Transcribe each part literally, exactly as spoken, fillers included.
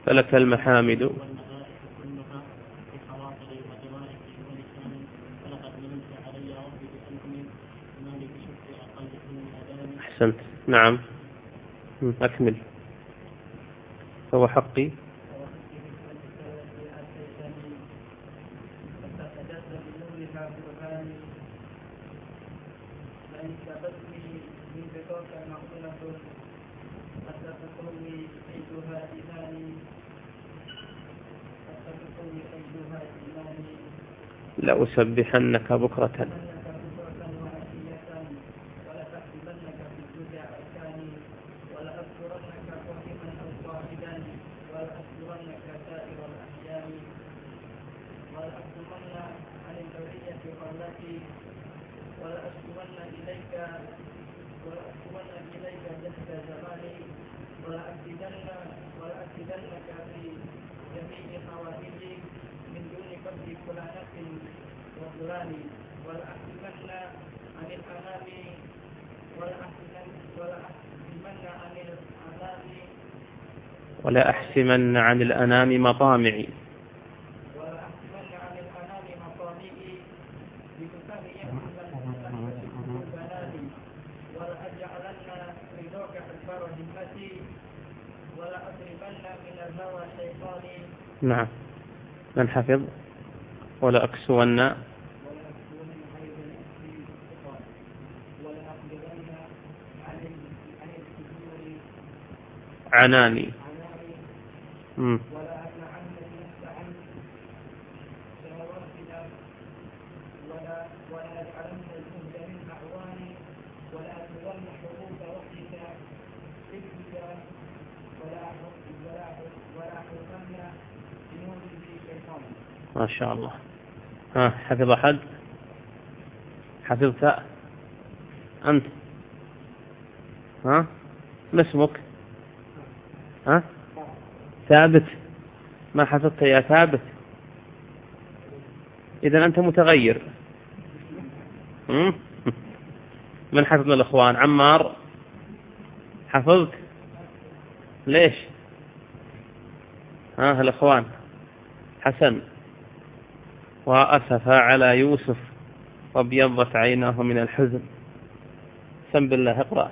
فلك المحامد. أحسنت، نعم، أكمل. هو حقي لأسبحنك بكرة. ولا أحسمن عن الأنام مطامعي. نعم، من حفظ ولا أكسون عناني. مم. ما شاء الله. ها، حفظ أحد؟ حفظت أنت؟ ها، ما اسمك؟ ها، ثابت. ما حفظت يا ثابت؟ إذن أنت متغير. من حفظ من الأخوان؟ عمار حفظت؟ ليش؟ ها الأخوان؟ حسن. وأسف على يوسف وابيضت عيناه من الحزن. سم بالله، اقرأ.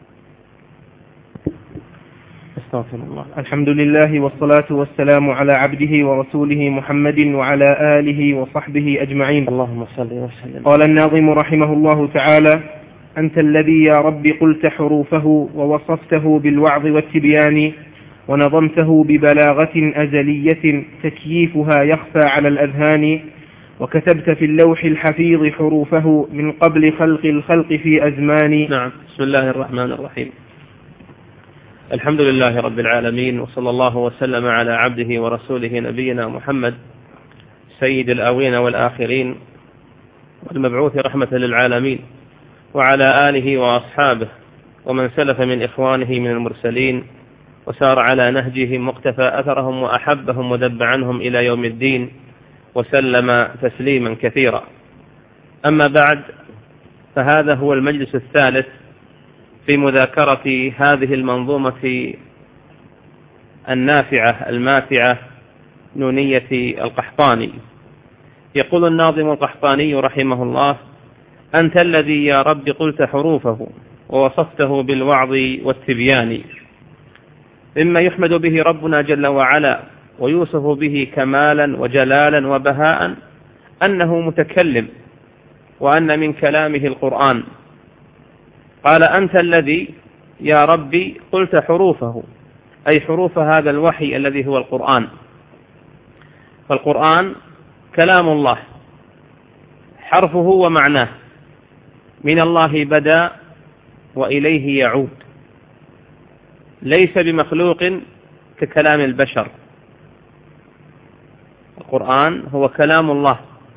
استغفر الله. الحمد لله والصلاة والسلام على عبده ورسوله محمد وعلى آله وصحبه أجمعين. اللهم صل وسلم. قال الناظم رحمه الله تعالى: أنت الذي يا رب قلت حروفه ووصفته بالوعظ والتبيان، ونظمته ببلاغة أزلية تكييفها يخفى على الأذهان، وكتبت في اللوح الحفيظ حروفه من قبل خلق الخلق في أزمان. نعم. بسم الله الرحمن الرحيم. الحمد لله رب العالمين، وصلى الله وسلم على عبده ورسوله نبينا محمد سيد الأولين والآخرين والمبعوث رحمة للعالمين، وعلى آله وأصحابه ومن سلف من إخوانه من المرسلين وسار على نهجهم مقتفى أثرهم وأحبهم ودب عنهم إلى يوم الدين، وسلم تسليما كثيرا. أما بعد، فهذا هو المجلس الثالث في مذاكرة هذه المنظومة النافعة الماتعة نونية القحطاني. يقول الناظم القحطاني رحمه الله: أنت الذي يا رب قلت حروفه ووصفته بالوعظ والتبيان، مما يحمد به ربنا جل وعلا ويوصف به كمالا وجلالا وبهاء أنه متكلم، وأن من كلامه القرآن. قال: أنت الذي يا ربي قلت حروفه، أي حروف هذا الوحي الذي هو القرآن. فالقرآن كلام الله، حرفه ومعناه، من الله بدأ وإليه يعود، ليس بمخلوق ككلام البشر. القرآن هو كلام الله،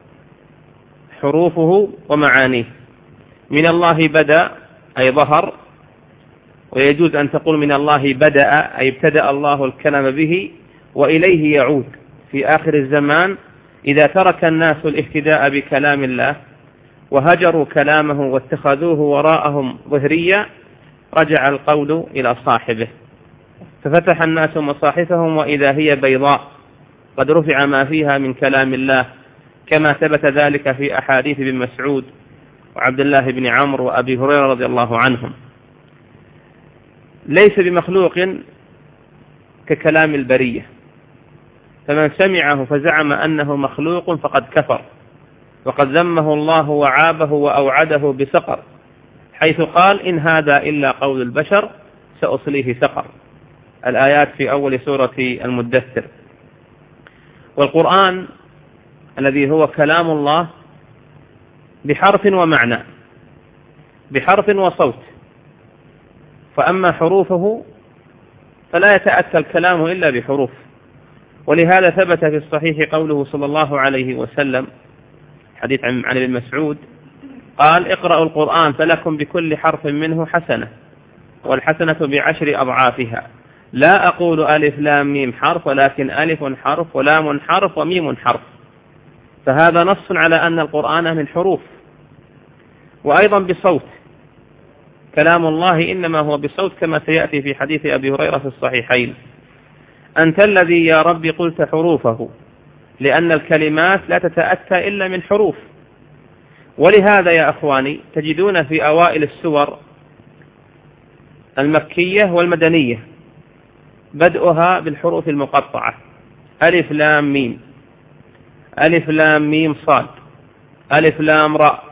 حروفه ومعانيه. من الله بدأ أي ظهر، ويجوز أن تقول من الله بدأ أي ابتدأ الله الكلام به، وإليه يعود في آخر الزمان إذا ترك الناس الاهتداء بكلام الله وهجروا كلامه واتخذوه وراءهم ظهريا، رجع القول إلى صاحبه. ففتح الناس مصاحفهم وإذا هي بيضاء قد رفع ما فيها من كلام الله، كما ثبت ذلك في أحاديث ابن مسعود وعبد الله بن عمرو وأبي هريرة رضي الله عنهم. ليس بمخلوق ككلام البرية، فمن سمعه فزعم أنه مخلوق فقد كفر، وقد ذمه الله وعابه وأوعده بسقر، حيث قال: إن هذا إلا قول البشر سأصليه سقر. الآيات في أول سورة المدثر. والقرآن الذي هو كلام الله بحرف ومعنى، بحرف وصوت، فأما حروفه فلا يتأتى الكلام إلا بحروف. ولهذا ثبت في الصحيح قوله صلى الله عليه وسلم، حديث عن ابن مسعود قال: اقرأوا القرآن فلكم بكل حرف منه حسنة، والحسنة بعشر أضعافها، لا أقول ألف لام ميم حرف، ولكن ألف حرف ولام حرف وميم حرف. فهذا نص على أن القرآن من حروف. وأيضا بصوت، كلام الله إنما هو بصوت، كما سيأتي في حديث أبي هريرة في الصحيحين: أنت الذي يا رب قلت حروفه، لأن الكلمات لا تتأتى إلا من حروف. ولهذا يا أخواني تجدون في أوائل السور المكية والمدنية بدءها بالحروف المقطعة: ألف لام ميم، ألف لام ميم صاد، ألف لام راء،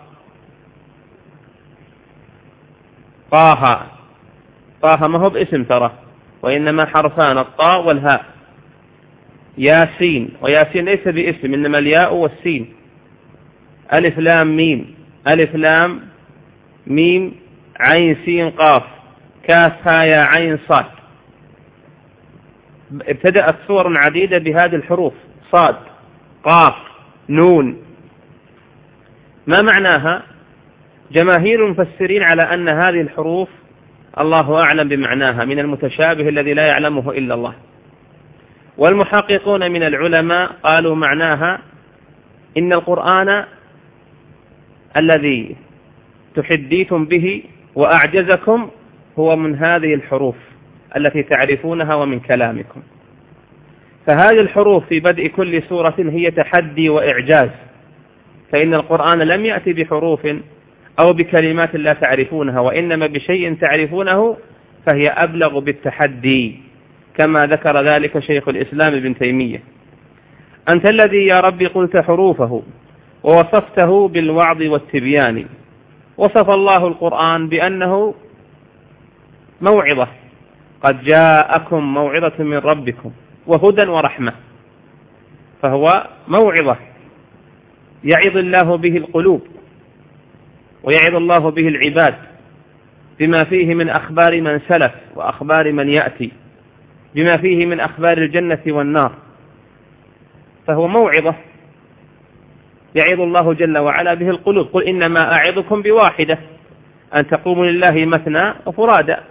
طه. طه ما هو باسم ترى، وإنما حرفان، الطاء والهاء. ياسين، وياسين ليس باسم، إنما الياء والسين. ألف لام ميم، ألف لام ميم عين سين قاف، كاف ها يا عين صاد. ابتدأت سور عديدة بهذه الحروف: صاد، قاف، نون. ما معناها؟ جماهير المفسرين على أن هذه الحروف الله أعلم بمعناها، من المتشابه الذي لا يعلمه إلا الله. والمحققون من العلماء قالوا معناها إن القرآن الذي تحديتم به وأعجزكم هو من هذه الحروف التي تعرفونها ومن كلامكم. فهذه الحروف في بدء كل سورة هي تحدي وإعجاز، فإن القرآن لم يأتي بحروف أو بكلمات لا تعرفونها، وإنما بشيء تعرفونه فهي أبلغ بالتحدي، كما ذكر ذلك شيخ الإسلام ابن تيمية: أنت الذي يا رب قلت حروفه ووصفته بالوعظ والتبيان. وصف الله القرآن بأنه موعظة، قد جاءكم موعظة من ربكم وهدى ورحمة. فهو موعظة يعظ الله به القلوب، ويعظ الله به العباد بما فيه من أخبار من سلف وأخبار من يأتي، بما فيه من أخبار الجنة والنار. فهو موعظة يعظ الله جل وعلا به القلوب. قل إنما أعظكم بواحدة، أن تقوموا لله مثنى وفرادا.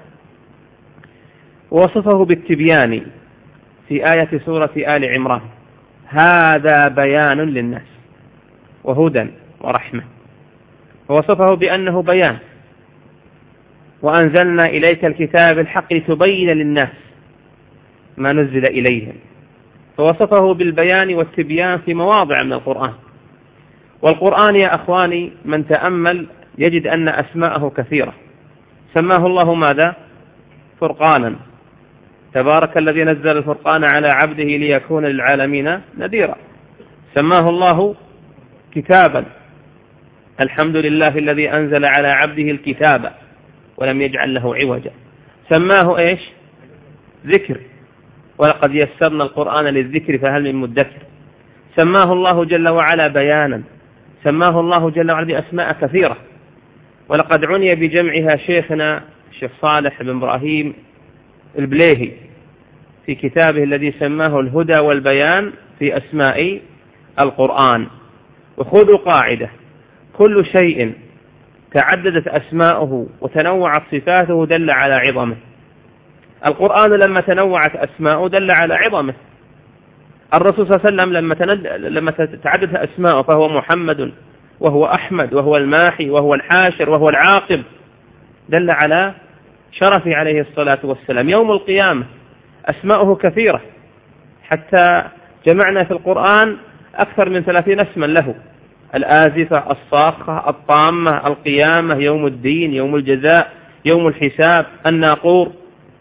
ووصفه بالتبيان في آية سورة آل عمران: هذا بيان للناس وهدى ورحمة. ووصفه بأنه بيان: وأنزلنا إليك الكتاب الحق لتبين للناس ما نزل إليهم. فوصفه بالبيان والتبيان في مواضع من القرآن. والقرآن يا أخواني من تأمل يجد أن أسماءه كثيرة. سماه الله ماذا؟ فرقانا. تبارك الذي نزل الفرقان على عبده ليكون للعالمين نذيرا. سماه الله كتابا: الحمد لله الذي أنزل على عبده الكتاب ولم يجعل له عوجا. سماه إيش؟ ذكر: ولقد يسرنا القرآن للذكر فهل من مدكر. سماه الله جل وعلا بيانا. سماه الله جل وعلا بأسماء كثيرة، ولقد عني بجمعها شيخنا الشيخ صالح بن إبراهيم البليهي في كتابه الذي سماه الهدى والبيان في أسماء القرآن. وخذوا قاعدة: كل شيء تعددت أسماؤه وتنوعت صفاته دل على عظمه. القرآن لما تنوعت أسماؤه دل على عظمه. الرسول صلى الله عليه وسلم لما, تند... لما تعددت أسماؤه فهو محمد وهو أحمد وهو الماحي وهو الحاشر وهو العاقب، دل على شرفه عليه الصلاة والسلام. يوم القيامة أسماؤه كثيرة، حتى جمعنا في القرآن أكثر من ثلاثين اسما له: الآزفة، الصاخة، الطامة، القيامة، يوم الدين، يوم الجزاء، يوم الحساب، الناقور.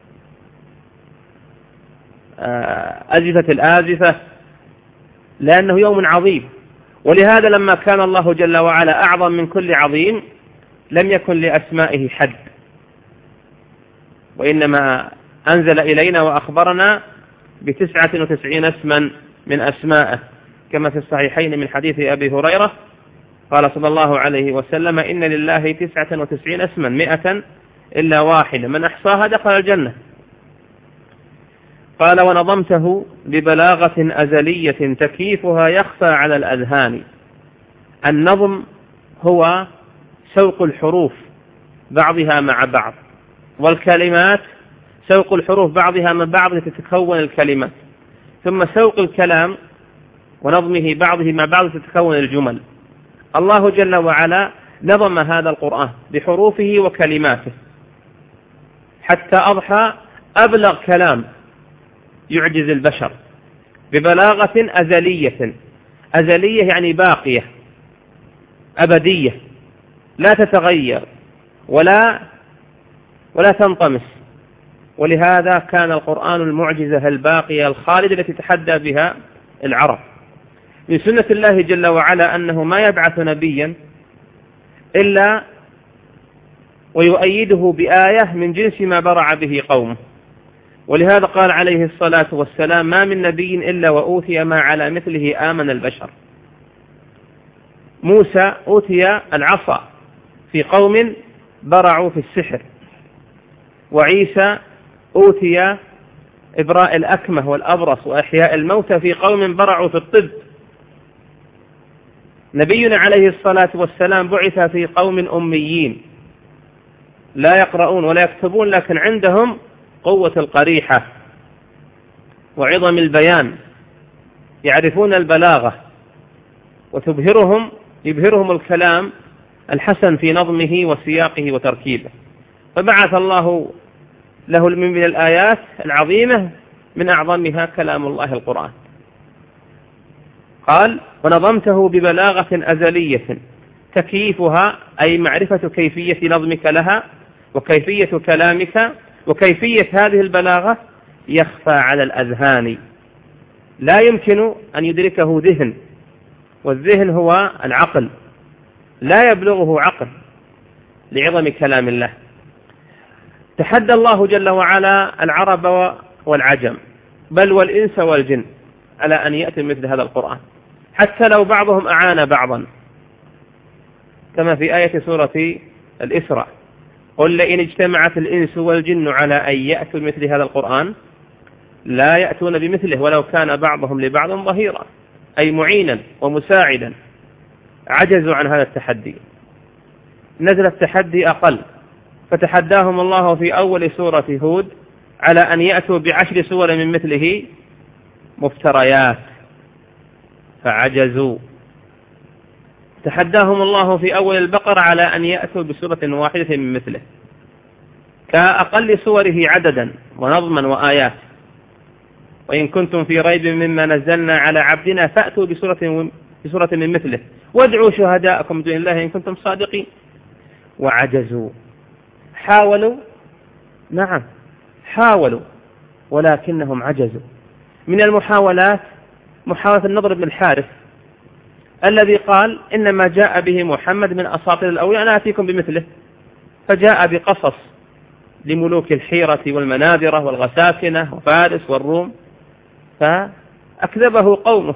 أزفة الآزفة لأنه يوم عظيم، ولهذا لما كان الله جل وعلا أعظم من كل عظيم لم يكن لأسمائه حد، وإنما أنزل إلينا وأخبرنا بتسعة وتسعين اسما من أسمائه، كما في الصحيحين من حديث أبي هريرة قال صلى الله عليه وسلم: إن لله تسعة وتسعين اسما مئة إلا واحدة من أحصاها دخل الجنة. قال: ونظمته ببلاغة أزلية تكييفها يخفى على الأذهان. النظم هو سوق الحروف بعضها مع بعض، والكلمات سوق الحروف بعضها مع بعض لتتكون الكلمات، ثم سوق الكلام ونظمه بعضه مع بعض لتتكون الجمل. الله جل وعلا نظم هذا القرآن بحروفه وكلماته حتى أضحى أبلغ كلام يعجز البشر ببلاغة أزلية. أزلية يعني باقية أبدية لا تتغير ولا ولا تنطمس، ولهذا كان القرآن المعجزة الباقية الخالدة التي تحدى بها العرب. من سنة الله جل وعلا أنه ما يبعث نبيا إلا ويؤيده بآية من جنس ما برع به قومه، ولهذا قال عليه الصلاة والسلام: ما من نبي إلا وأوتي ما على مثله آمن البشر. موسى أوتي العصا في قوم برعوا في السحر، وعيسى أوتي إبراء الأكمه والأبرص وأحياء الموتى في قوم برعوا في الطب. نبينا عليه الصلاة والسلام بعث في قوم أميين لا يقرؤون ولا يكتبون، لكن عندهم قوة القريحة وعظم البيان، يعرفون البلاغة وتبهرهم يبهرهم الكلام الحسن في نظمه وسياقه وتركيبه. فبعث الله له من الآيات العظيمة من أعظمها كلام الله القرآن. قال: ونظمته ببلاغة أزلية تكييفها أي معرفة كيفية نظمك لها وكيفية كلامك وكيفية هذه البلاغة يخفى على الأذهان، لا يمكن أن يدركه ذهن، والذهن هو العقل، لا يبلغه عقل لعظم كلام الله. تحدى الله جل وعلا العرب والعجم بل والإنس والجن على أن يأتي مثل هذا القرآن، حتى لو بعضهم أعان بعضا، كما في آية سورة الإسراء: قل لئن اجتمعت الإنس والجن على أن يأتوا مثل هذا القرآن لا يأتون بمثله ولو كان بعضهم لبعض ظهيرا، أي معينا ومساعدا. عجزوا عن هذا التحدي، نزل التحدي أقل، فتحداهم الله في أول سورة هود على أن يأتوا بعشر سور من مثله مفتريات فعجزوا. تحداهم الله في أول البقرة على أن يأتوا بسورة واحدة من مثله كأقل سوره عددا ونظما وآيات. وإن كنتم في ريب مما نزلنا على عبدنا فأتوا بسورة, بسورة من مثله وادعوا شهداءكم دون الله إن كنتم صادقين. وعجزوا، حاولوا، نعم حاولوا ولكنهم عجزوا. من المحاولات محاولة النضر بن الحارث الذي قال: إنما جاء به محمد من أساطير الأولين أنا آتيكم بمثله، فجاء بقصص لملوك الحيرة والمناذرة والغساسنة وفارس والروم، فأكذبه قومه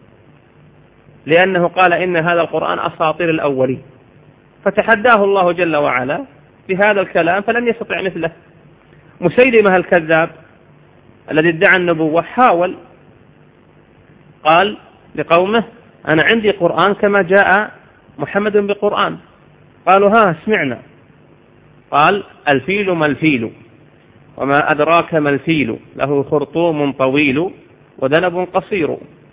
لأنه قال إن هذا القرآن أساطير الأولين، فتحداه الله جل وعلا بهذا الكلام فلم يستطع مثله. مسيلمة الكذاب الذي ادعى النبوة حاول، قال لقومه: أنا عندي قرآن كما جاء محمد بقرآن. قالوا: ها سمعنا. قال: الفيل ما الفيل وما أدراك ما الفيل له خرطوم طويل وذنب قصير.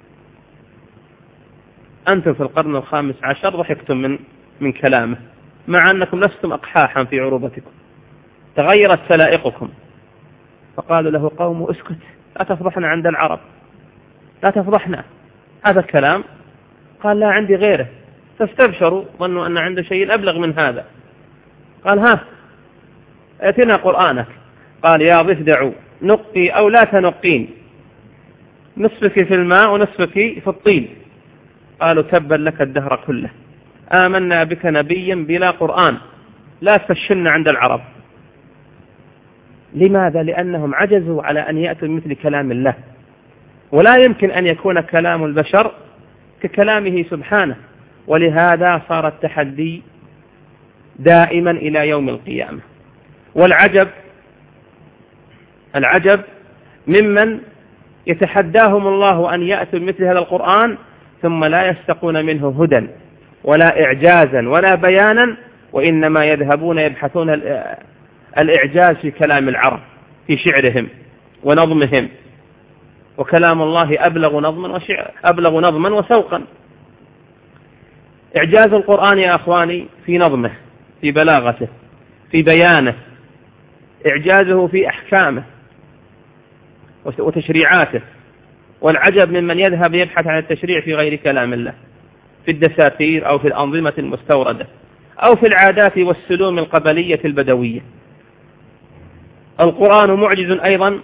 أنتم في القرن الخامس عشر ضحكتم من من كلامه، مع أنكم لستم أقحاحا في عروبتكم، تغيرت سلائقكم، فقالوا له قوم اسكت، لا تفضحنا عند العرب، لا تفضحنا، هذا الكلام. قال لا عندي غيره، فاستبشروا ظنوا أن عنده شيء أبلغ من هذا. قال ها ائتنا قرآنك. قال يا ضفدع نقي أو لا تنقين، نصفك في الماء ونصفك في الطين. قالوا تبا لك الدهر كله، آمنا بك نبيا بلا قرآن، لا تفشلنا عند العرب. لماذا؟ لأنهم عجزوا على أن يأتوا مثل كلام الله، ولا يمكن أن يكون كلام البشر ككلامه سبحانه. ولهذا صار التحدي دائما إلى يوم القيامة. والعجب العجب ممن يتحداهم الله أن يأتوا مثل هذا القرآن ثم لا يستقون منه هدى ولا إعجازا ولا بيانا، وإنما يذهبون يبحثون الإعجاز في كلام العرب في شعرهم ونظمهم، وكلام الله أبلغ نظما وشعر أبلغ نظما وسوقا. إعجاز القرآن يا أخواني في نظمه، في بلاغته، في بيانه، إعجازه في أحكامه وتشريعاته. والعجب ممن يذهب يبحث عن التشريع في غير كلام الله، في الدساتير أو في الأنظمة المستوردة أو في العادات والسلوم القبلية البدوية. القرآن معجز أيضا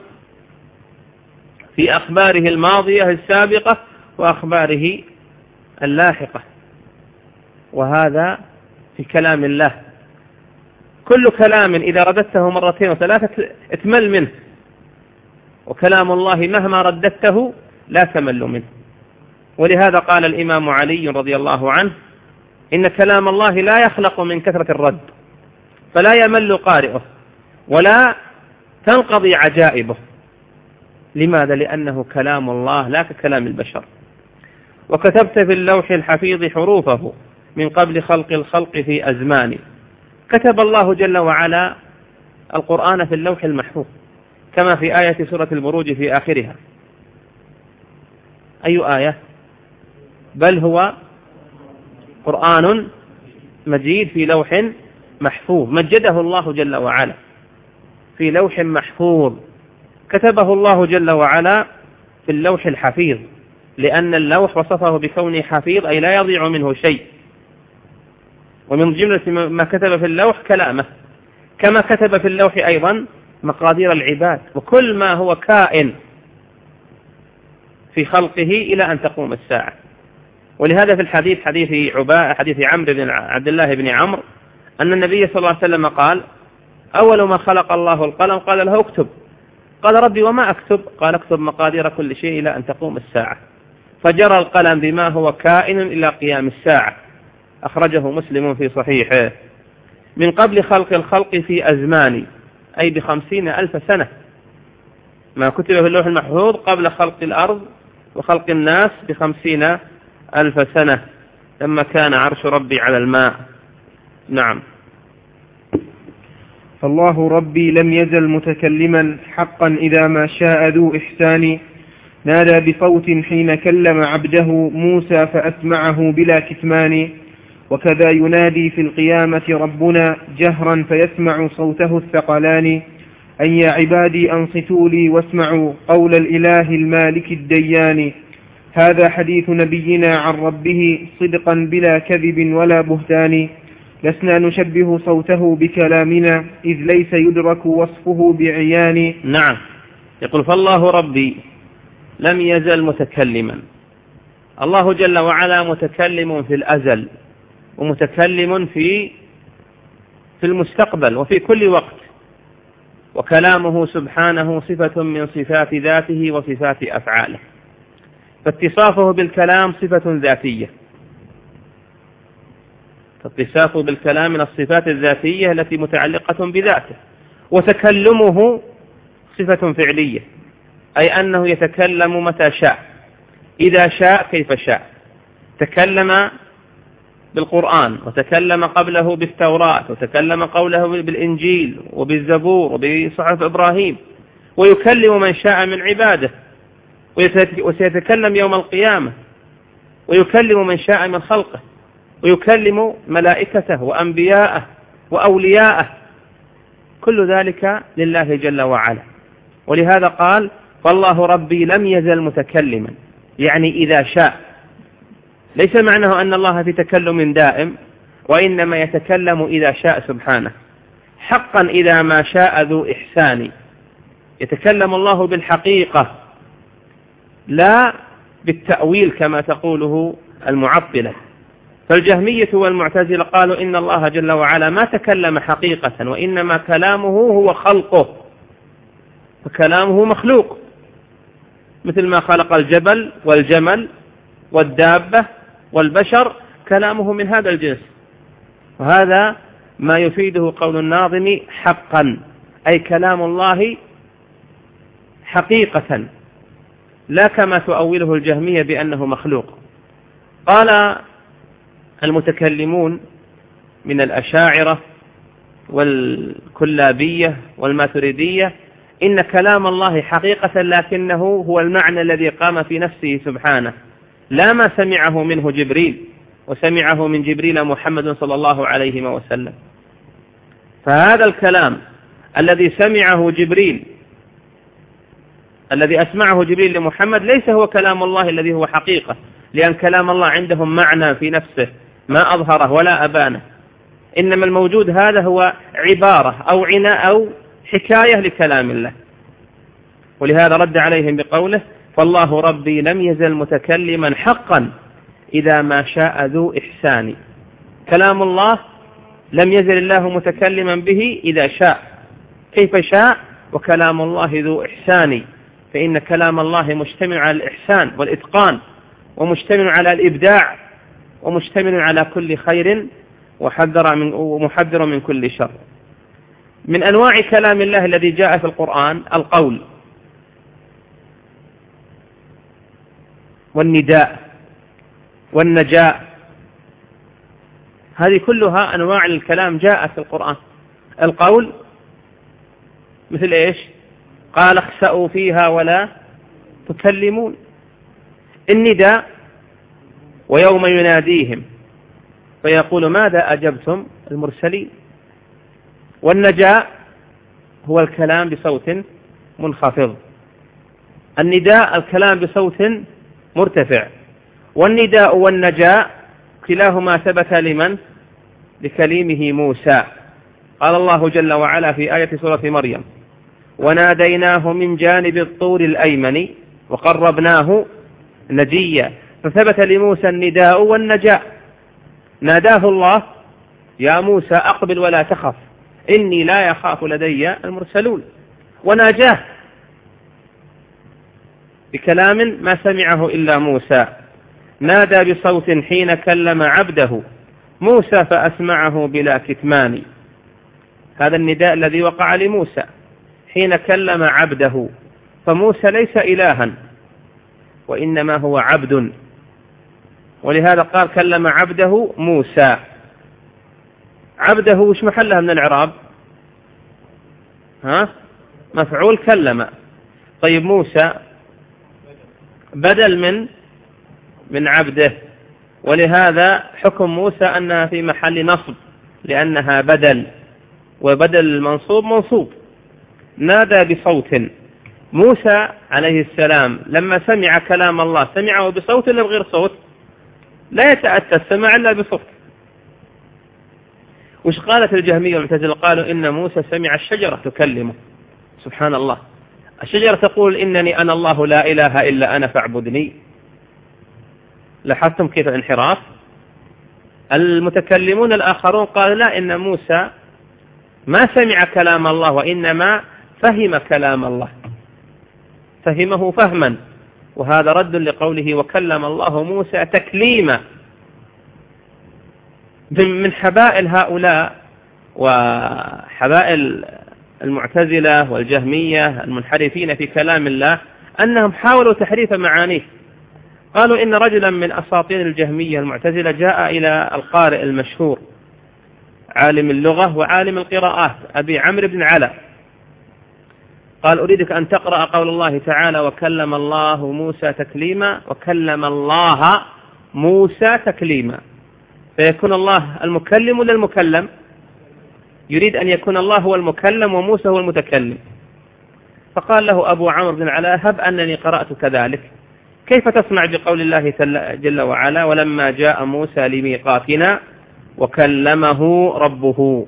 في أخباره الماضية السابقة وأخباره اللاحقة، وهذا في كلام الله. كل كلام إذا رددته مرتين وثلاثة اتمل منه، وكلام الله مهما رددته لا تمل منه. ولهذا قال الإمام علي رضي الله عنه إن كلام الله لا يخلق من كثرة الرد، فلا يمل قارئه ولا تنقضي عجائبه. لماذا؟ لأنه كلام الله لا ككلام البشر. وكتبت في اللوح الحفيظ حروفه من قبل خلق الخلق في أزمان. كتب الله جل وعلا القرآن في اللوح المحفوظ، كما في آية سورة البروج في آخرها. أي آية؟ بل هو قرآن مجيد في لوح محفوظ، مجده الله جل وعلا في لوح محفوظ. كتبه الله جل وعلا في اللوح الحفيظ، لأن اللوح وصفه بكونه حفيظ أي لا يضيع منه شيء. ومن جملة ما كتب في اللوح كلامه، كما كتب في اللوح أيضا مقادير العباد وكل ما هو كائن في خلقه إلى أن تقوم الساعة. ولهذا في الحديث حديث عباء حديث عمرو بن عبد الله بن عمرو أن النبي صلى الله عليه وسلم قال أول ما خلق الله القلم قال له اكتب. قال ربي وما أكتب؟ قال اكتب مقادير كل شيء إلى أن تقوم الساعة. فجرى القلم بما هو كائن إلى قيام الساعة. أخرجه مسلم في صحيحه. من قبل خلق الخلق في أزمان، أي بخمسين ألف سنة. ما كتب في اللوح المحفوظ قبل خلق الأرض وخلق الناس بخمسين ألف سنة، لما كان عرش ربي على الماء. نعم. فالله ربي لم يزل متكلما حقا إذا ما شاء ذو إحسان. نادى بصوت حين كلم عبده موسى فأسمعه بلا كتمان. وكذا ينادي في القيامة ربنا جهرا فيسمع صوته الثقلان. أن يا عبادي أنصتوا لي واسمعوا قول الإله المالك الديان. هذا حديث نبينا عن ربه صدقا بلا كذب ولا بهتان. لسنا نشبه صوته بكلامنا إذ ليس يدرك وصفه بعيان. نعم. يقول فالله ربي لم يزل متكلما. الله جل وعلا متكلم في الأزل، ومتكلم في في المستقبل وفي كل وقت. وكلامه سبحانه صفة من صفات ذاته وصفات أفعاله. فاتصافه بالكلام صفة ذاتية، فاتصافه بالكلام من الصفات الذاتية التي متعلقة بذاته. وتكلمه صفة فعلية، أي أنه يتكلم متى شاء إذا شاء كيف شاء. تكلم بالقرآن، وتكلم قبله بالتوراة، وتكلم قوله بالإنجيل وبالزبور وبصحف إبراهيم، ويكلم من شاء من عباده، وسيتكلم يوم القيامة، ويكلم من شاء من خلقه، ويكلم ملائكته وأنبياءه وأولياءه. كل ذلك لله جل وعلا. ولهذا قال فالله ربي لم يزل متكلما، يعني إذا شاء. ليس معناه أن الله في تكلم دائم، وإنما يتكلم إذا شاء سبحانه. حقا إذا ما شاء ذو إحسان، يتكلم الله بالحقيقة لا بالتأويل كما تقوله المعطلة. فالجهمية والمعتزلة قالوا إن الله جل وعلا ما تكلم حقيقة، وإنما كلامه هو خلقه، فكلامه مخلوق، مثل ما خلق الجبل والجمل والدابة والبشر، كلامه من هذا الجنس. وهذا ما يفيده قول الناظم حقا، أي كلام الله حقيقة، لا كما تؤوله الجهمية بأنه مخلوق. قال المتكلمون من الأشاعرة والكلابية والماتريدية إن كلام الله حقيقة، لكنه هو المعنى الذي قام في نفسه سبحانه، لا ما سمعه منه جبريل وسمعه من جبريل محمد صلى الله عليه وسلم. فهذا الكلام الذي سمعه جبريل، الذي أسمعه جبريل لمحمد، ليس هو كلام الله الذي هو حقيقة، لأن كلام الله عندهم معنى في نفسه ما أظهره ولا أبانه، إنما الموجود هذا هو عبارة أو عناء أو حكاية لكلام الله. ولهذا رد عليهم بقوله فالله ربي لم يزل متكلما حقا إذا ما شاء ذو إحسان. كلام الله لم يزل الله متكلما به إذا شاء، كيف شاء، وكلام الله ذو إحسان، فإن كلام الله مشتمل على الإحسان والإتقان، ومشتمل على الإبداع، ومشتمل على كل خير، وحذر من ومحذر من كل شر. من أنواع كلام الله الذي جاء في القرآن القول والنداء والنجاء، هذه كلها أنواع الكلام جاءت في القرآن. القول مثل إيش؟ قال اخسأوا فيها ولا تكلمون. النداء ويوم يناديهم فيقول ماذا أجبتم المرسلين. والنجاء هو الكلام بصوت منخفض، النداء الكلام بصوت مرتفع. والنداء والنجاء كلاهما ثبت لمن؟ لكليمه موسى. قال الله جل وعلا في آية سورة مريم وناديناه من جانب الطور الأيمن وقربناه نجيا. فثبت لموسى النداء والنجاء، ناداه الله يا موسى أقبل ولا تخف إني لا يخاف لدي المرسلون، وناجاه بكلام ما سمعه إلا موسى. نادى بصوت حين كلم عبده موسى فأسمعه بلا كتمان. هذا النداء الذي وقع لموسى حين كلم عبده، فموسى ليس إلها وإنما هو عبد، ولهذا قال كلم عبده موسى. عبده وش محلها من الإعراب؟ ها؟ مفعول كلم. طيب موسى بدل من من عبده، ولهذا حكم موسى أنها في محل نصب لأنها بدل، وبدل المنصوب منصوب. نادى بصوت. موسى عليه السلام لما سمع كلام الله سمعه بصوت ولا بغير صوت؟ لا يتأتى السماع إلا بصوت. وش قالت الجهمية والمعتزلة؟ قالوا إن موسى سمع الشجرة تكلمه. سبحان الله، الشجرة تقول إنني أنا الله لا إله إلا أنا فاعبدني. لاحظتم كيف الانحراف؟ المتكلمون الآخرون قالوا لا، إن موسى ما سمع كلام الله وإنما فهم كلام الله، فهمه فهما، وهذا رد لقوله وكلم الله موسى تكليما. من حبائل هؤلاء وحبائل المعتزلة والجهمية المنحرفين في كلام الله أنهم حاولوا تحريف معانيه. قالوا إن رجلا من أساطين الجهمية المعتزلة جاء إلى القارئ المشهور عالم اللغة وعالم القراءات أبي عمرو بن علاء، قال أريدك أن تقرأ قول الله تعالى وكلم الله موسى تكليما، وكلم الله موسى تكليما، فيكون الله المكلم ولا المكلم؟ يريد أن يكون الله هو المكلم وموسى هو المتكلم. فقال له أبو عمرو بن العلاء هب أنني قرأت كذلك، كيف تصنع بقول الله جل وعلا ولما جاء موسى لميقاتنا وكلمه ربه؟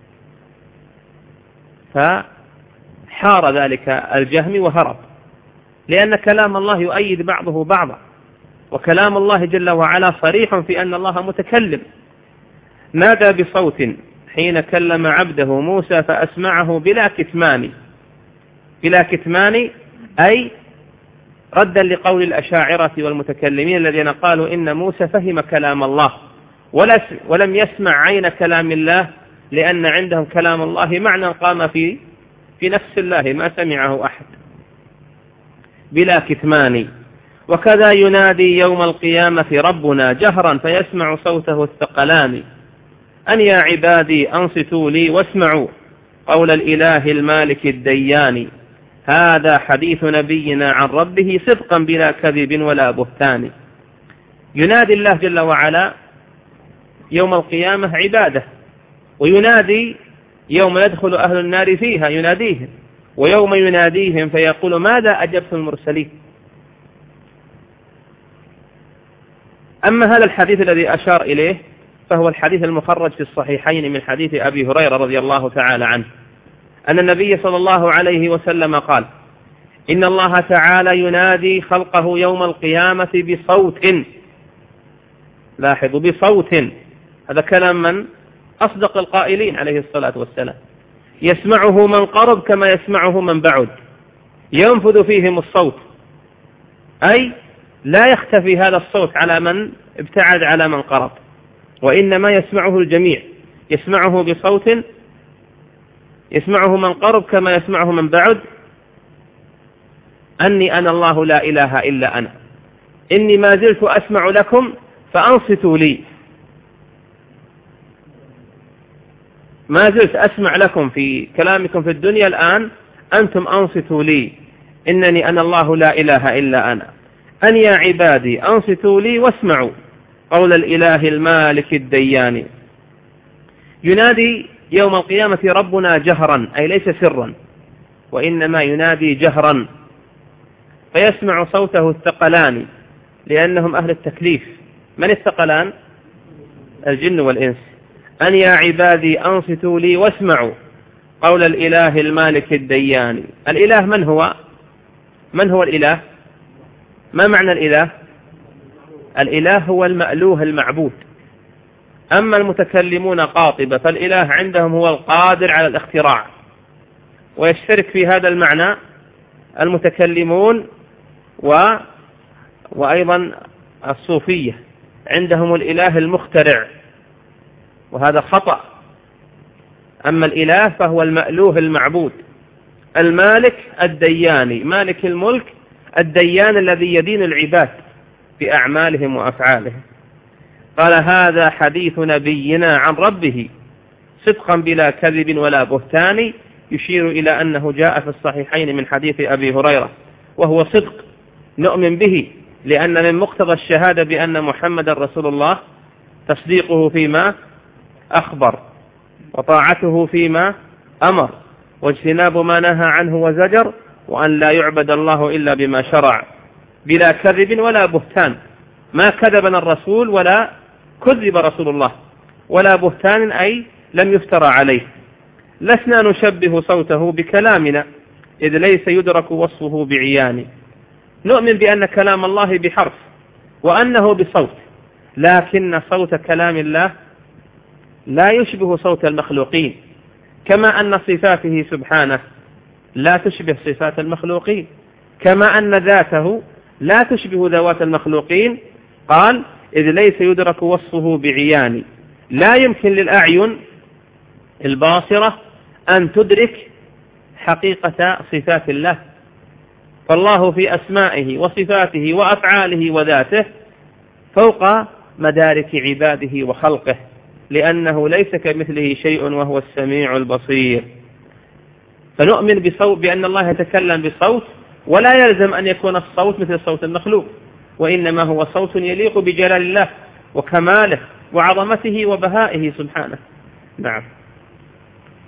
فحار ذلك الجهمي وهرب، لأن كلام الله يؤيد بعضه بعضا، وكلام الله جل وعلا صريح في أن الله متكلم. نادى بصوت حين كلم عبده موسى فأسمعه بلا كتمان، بلا كتمان أي ردا لقول الأشاعرة والمتكلمين الذين قالوا إن موسى فهم كلام الله ولم يسمع عين كلام الله، لأن عندهم كلام الله معنى قام في في نفس الله ما سمعه أحد. بلا كتمان. وكذا ينادي يوم القيامة ربنا جهرا فيسمع صوته الثقلان، أن يا عبادي أنصتوا لي واسمعوا قول الإله المالك الديان، هذا حديث نبينا عن ربه صدقا بلا كذب ولا بهتان. ينادي الله جل وعلا يوم القيامة عباده، وينادي يوم يدخل أهل النار فيها يناديهم، ويوم يناديهم فيقول ماذا أجبت المرسلين. أما هذا الحديث الذي أشار إليه فهو الحديث المخرج في الصحيحين من حديث أبي هريرة رضي الله تعالى عنه أن النبي صلى الله عليه وسلم قال إن الله تعالى ينادي خلقه يوم القيامة بصوت، لاحظوا بصوت، هذا كلام من أصدق القائلين عليه الصلاة والسلام، يسمعه من قرب كما يسمعه من بعد، ينفذ فيهم الصوت، أي لا يختفي هذا الصوت على من ابتعد على من قرب، وإنما يسمعه الجميع، يسمعه بصوت يسمعه من قرب كما يسمعه من بعد، أني أنا الله لا إله إلا أنا، إني ما زلت أسمع لكم فأنصتوا لي، ما زلت أسمع لكم في كلامكم في الدنيا، الآن أنتم أنصتوا لي، إنني أنا الله لا إله إلا أنا، أن يا عبادي أنصتوا لي واسمعوا قول الإله المالك الديان. ينادي يوم القيامة ربنا جهرا، أي ليس سرا، وإنما ينادي جهرا، فيسمع صوته الثقلان لأنهم أهل التكليف. من الثقلان؟ الجن والإنس. أن يا عبادي أنصتوا لي واسمعوا قول الإله المالك الديان. الإله من هو؟ من هو الإله؟ ما معنى الإله؟ الإله هو المألوه المعبود. أما المتكلمون قاطبة فالإله عندهم هو القادر على الاختراع، ويشترك في هذا المعنى المتكلمون و... وأيضا الصوفية، عندهم الإله المخترع، وهذا خطأ. أما الإله فهو المألوه المعبود، المالك الدياني، مالك الملك الديان الذي يدين العباد بأعمالهم وأفعالهم. قال هذا حديث نبينا عن ربه صدقا بلا كذب ولا بهتان، يشير إلى أنه جاء في الصحيحين من حديث أبي هريرة، وهو صدق نؤمن به، لأن من مقتضى الشهادة بأن محمد رسول الله تصديقه فيما أخبر، وطاعته فيما أمر، واجتناب ما نهى عنه وزجر، وأن لا يعبد الله إلا بما شرع، بلا كذب ولا بهتان. ما كذبنا الرسول ولا كذب رسول الله، ولا بهتان أي لم يفترى عليه. لسنا نشبه صوته بكلامنا إذ ليس يدرك وصفه بعيان. نؤمن بأن كلام الله بحرف وأنه بصوت، لكن صوت كلام الله لا يشبه صوت المخلوقين، كما أن صفاته سبحانه لا تشبه صفات المخلوقين، كما أن ذاته لا تشبه ذوات المخلوقين. قال إذ ليس يدرك وصفه بعيان، لا يمكن للأعين الباصرة أن تدرك حقيقة صفات الله، فالله في أسمائه وصفاته وأفعاله وذاته فوق مدارك عباده وخلقه، لأنه ليس كمثله شيء وهو السميع البصير. فنؤمن بصوت بأن الله يتكلم بصوت، ولا يلزم أن يكون الصوت مثل صوت المخلوق، وإنما هو صوت يليق بجلال الله وكماله وعظمته وبهائه سبحانه. نعم.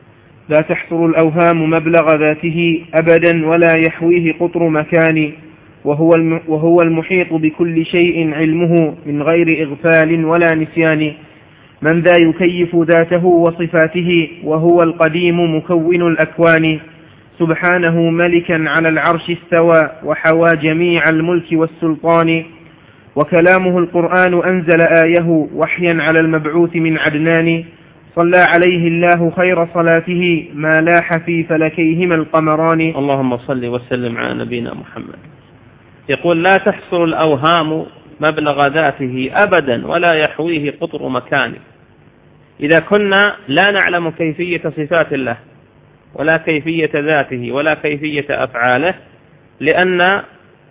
لا تحصر الأوهام مبلغ ذاته أبدا ولا يحويه قطر مكان، وهو, الم وهو المحيط بكل شيء علمه من غير إغفال ولا نسيان. من ذا يكيف ذاته وصفاته وهو القديم مكون الأكوان، سبحانه ملكا على العرش استوى وحوى جميع الملك والسلطان. وكلامه القرآن أنزل آيه وحيا على المبعوث من عدنان، صلى عليه الله خير صلاته ما لاح في فلكيهما القمران. اللهم صل وسلم على نبينا محمد. يقول لا تحصر الأوهام مبلغ ذاته أبدا ولا يحويه قطر مكان. إذا كنا لا نعلم كيفية صفات الله ولا كيفية ذاته ولا كيفية أفعاله، لأن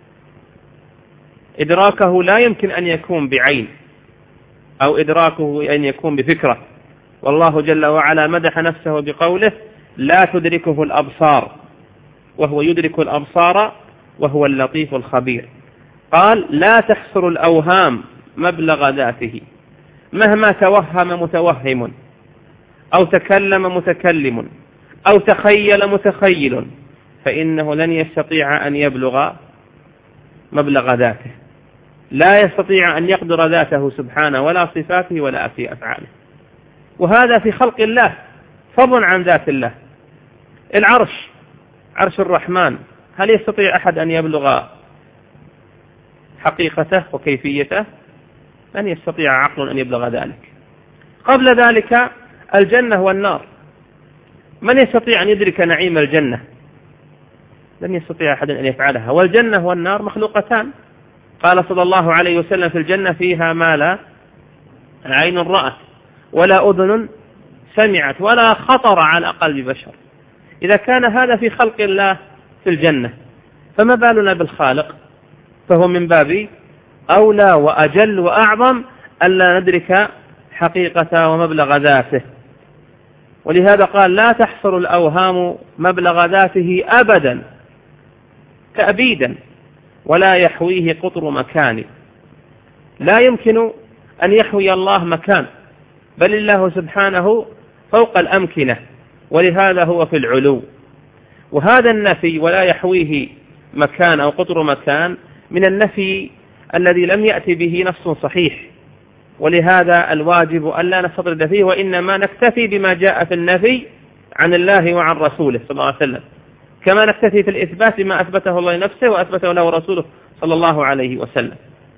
إدراكه لا يمكن أن يكون بعين أو إدراكه أن يكون بفكرة، والله جل وعلا مدح نفسه بقوله لا تدركه الأبصار وهو يدرك الأبصار وهو اللطيف الخبير. قال لا تحصر الأوهام مبلغ ذاته، مهما توهم متوهم أو تكلم متكلم أو تخيل متخيل فإنه لن يستطيع أن يبلغ مبلغ ذاته، لا يستطيع أن يقدر ذاته سبحانه ولا صفاته ولا في أفعاله. وهذا في خلق الله فضلا عن ذات الله. العرش، عرش الرحمن، هل يستطيع أحد أن يبلغ حقيقته وكيفيته؟ لن يستطيع عقل أن يبلغ ذلك. قبل ذلك الجنة والنار، من يستطيع أن يدرك نعيم الجنة؟ لن يستطيع أحد أن يفعلها. والجنة والنار مخلوقتان، قال صلى الله عليه وسلم في الجنة فيها ما لا عين رأت ولا أذن سمعت ولا خطر على قلب بشر. إذا كان هذا في خلق الله في الجنة، فما بالنا بالخالق؟ فهو من باب أولى وأجل وأعظم ألا ندرك حقيقة ومبلغ ذاته. ولهذا قال لا تحصر الأوهام مبلغ ذاته أبدا تأبيدا ولا يحويه قطر مكان. لا يمكن أن يحوي الله مكان، بل الله سبحانه فوق الأمكنة، ولهذا هو في العلو. وهذا النفي ولا يحويه مكان أو قطر مكان من النفي الذي لم يأتي به نص صحيح، ولهذا الواجب ألا نستطرد فيه، وإنما نكتفي بما جاء في النفي عن الله وعن رسوله صلى الله عليه وسلم، كما نكتفي في الإثبات بما أثبته الله لنفسه وأثبته له رسوله صلى الله عليه وسلم.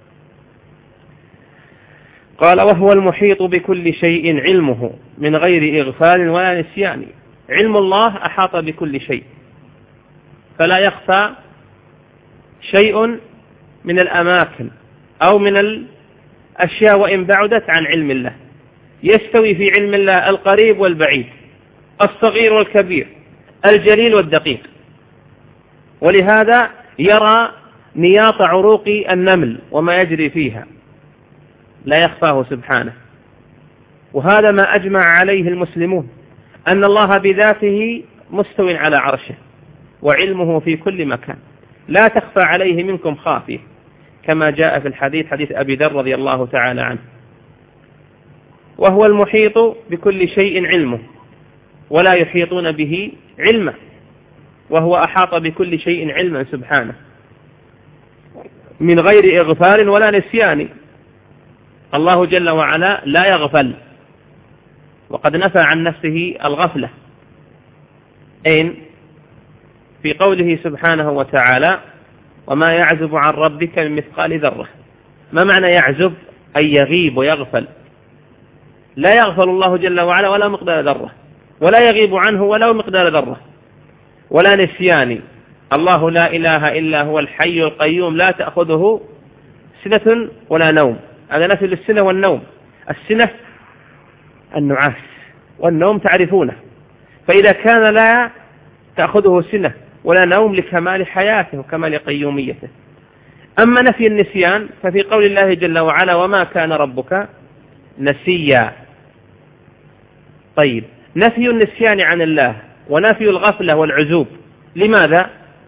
قال وهو المحيط بكل شيء علمه من غير إغفال ولا نسيان. علم الله أحاط بكل شيء، فلا يخفى شيء من الأماكن أو من الأشياء وإن بعدت عن علم الله. يستوي في علم الله القريب والبعيد، الصغير والكبير، الجليل والدقيق. ولهذا يرى نياط عروق النمل وما يجري فيها، لا يخفاه سبحانه. وهذا ما أجمع عليه المسلمون، أن الله بذاته مستو على عرشه وعلمه في كل مكان، لا تخفى عليه منكم خافية، كما جاء في الحديث حديث أبي ذر رضي الله تعالى عنه. وهو المحيط بكل شيء علمه ولا يحيطون به علمه، وهو أحاط بكل شيء علما سبحانه من غير إغفال ولا نسيان. الله جل وعلا لا يغفل، وقد نفى عن نفسه الغفلة. أين؟ في قوله سبحانه وتعالى وما يعزب عن ربك من مثقال ذرة. ما معنى يعزب؟ أي يغيب ويغفل. لا يغفل الله جل وعلا ولا مقدار ذرة، ولا يغيب عنه ولا مقدار ذرة. ولا نسيان، الله لا إله إلا هو الحي القيوم لا تأخذه سنة ولا نوم. هذا نفي للسنة والنوم. السنة النعاس، والنوم تعرفونه، فإذا كان لا تأخذه سنة ولا نوم لكمال حياته وكمال قيوميته. أما نفي النسيان ففي قول الله جل وعلا وما كان ربك نسيا. طيب، نفي النسيان عن الله ونفي الغفلة والعزوب، لماذا؟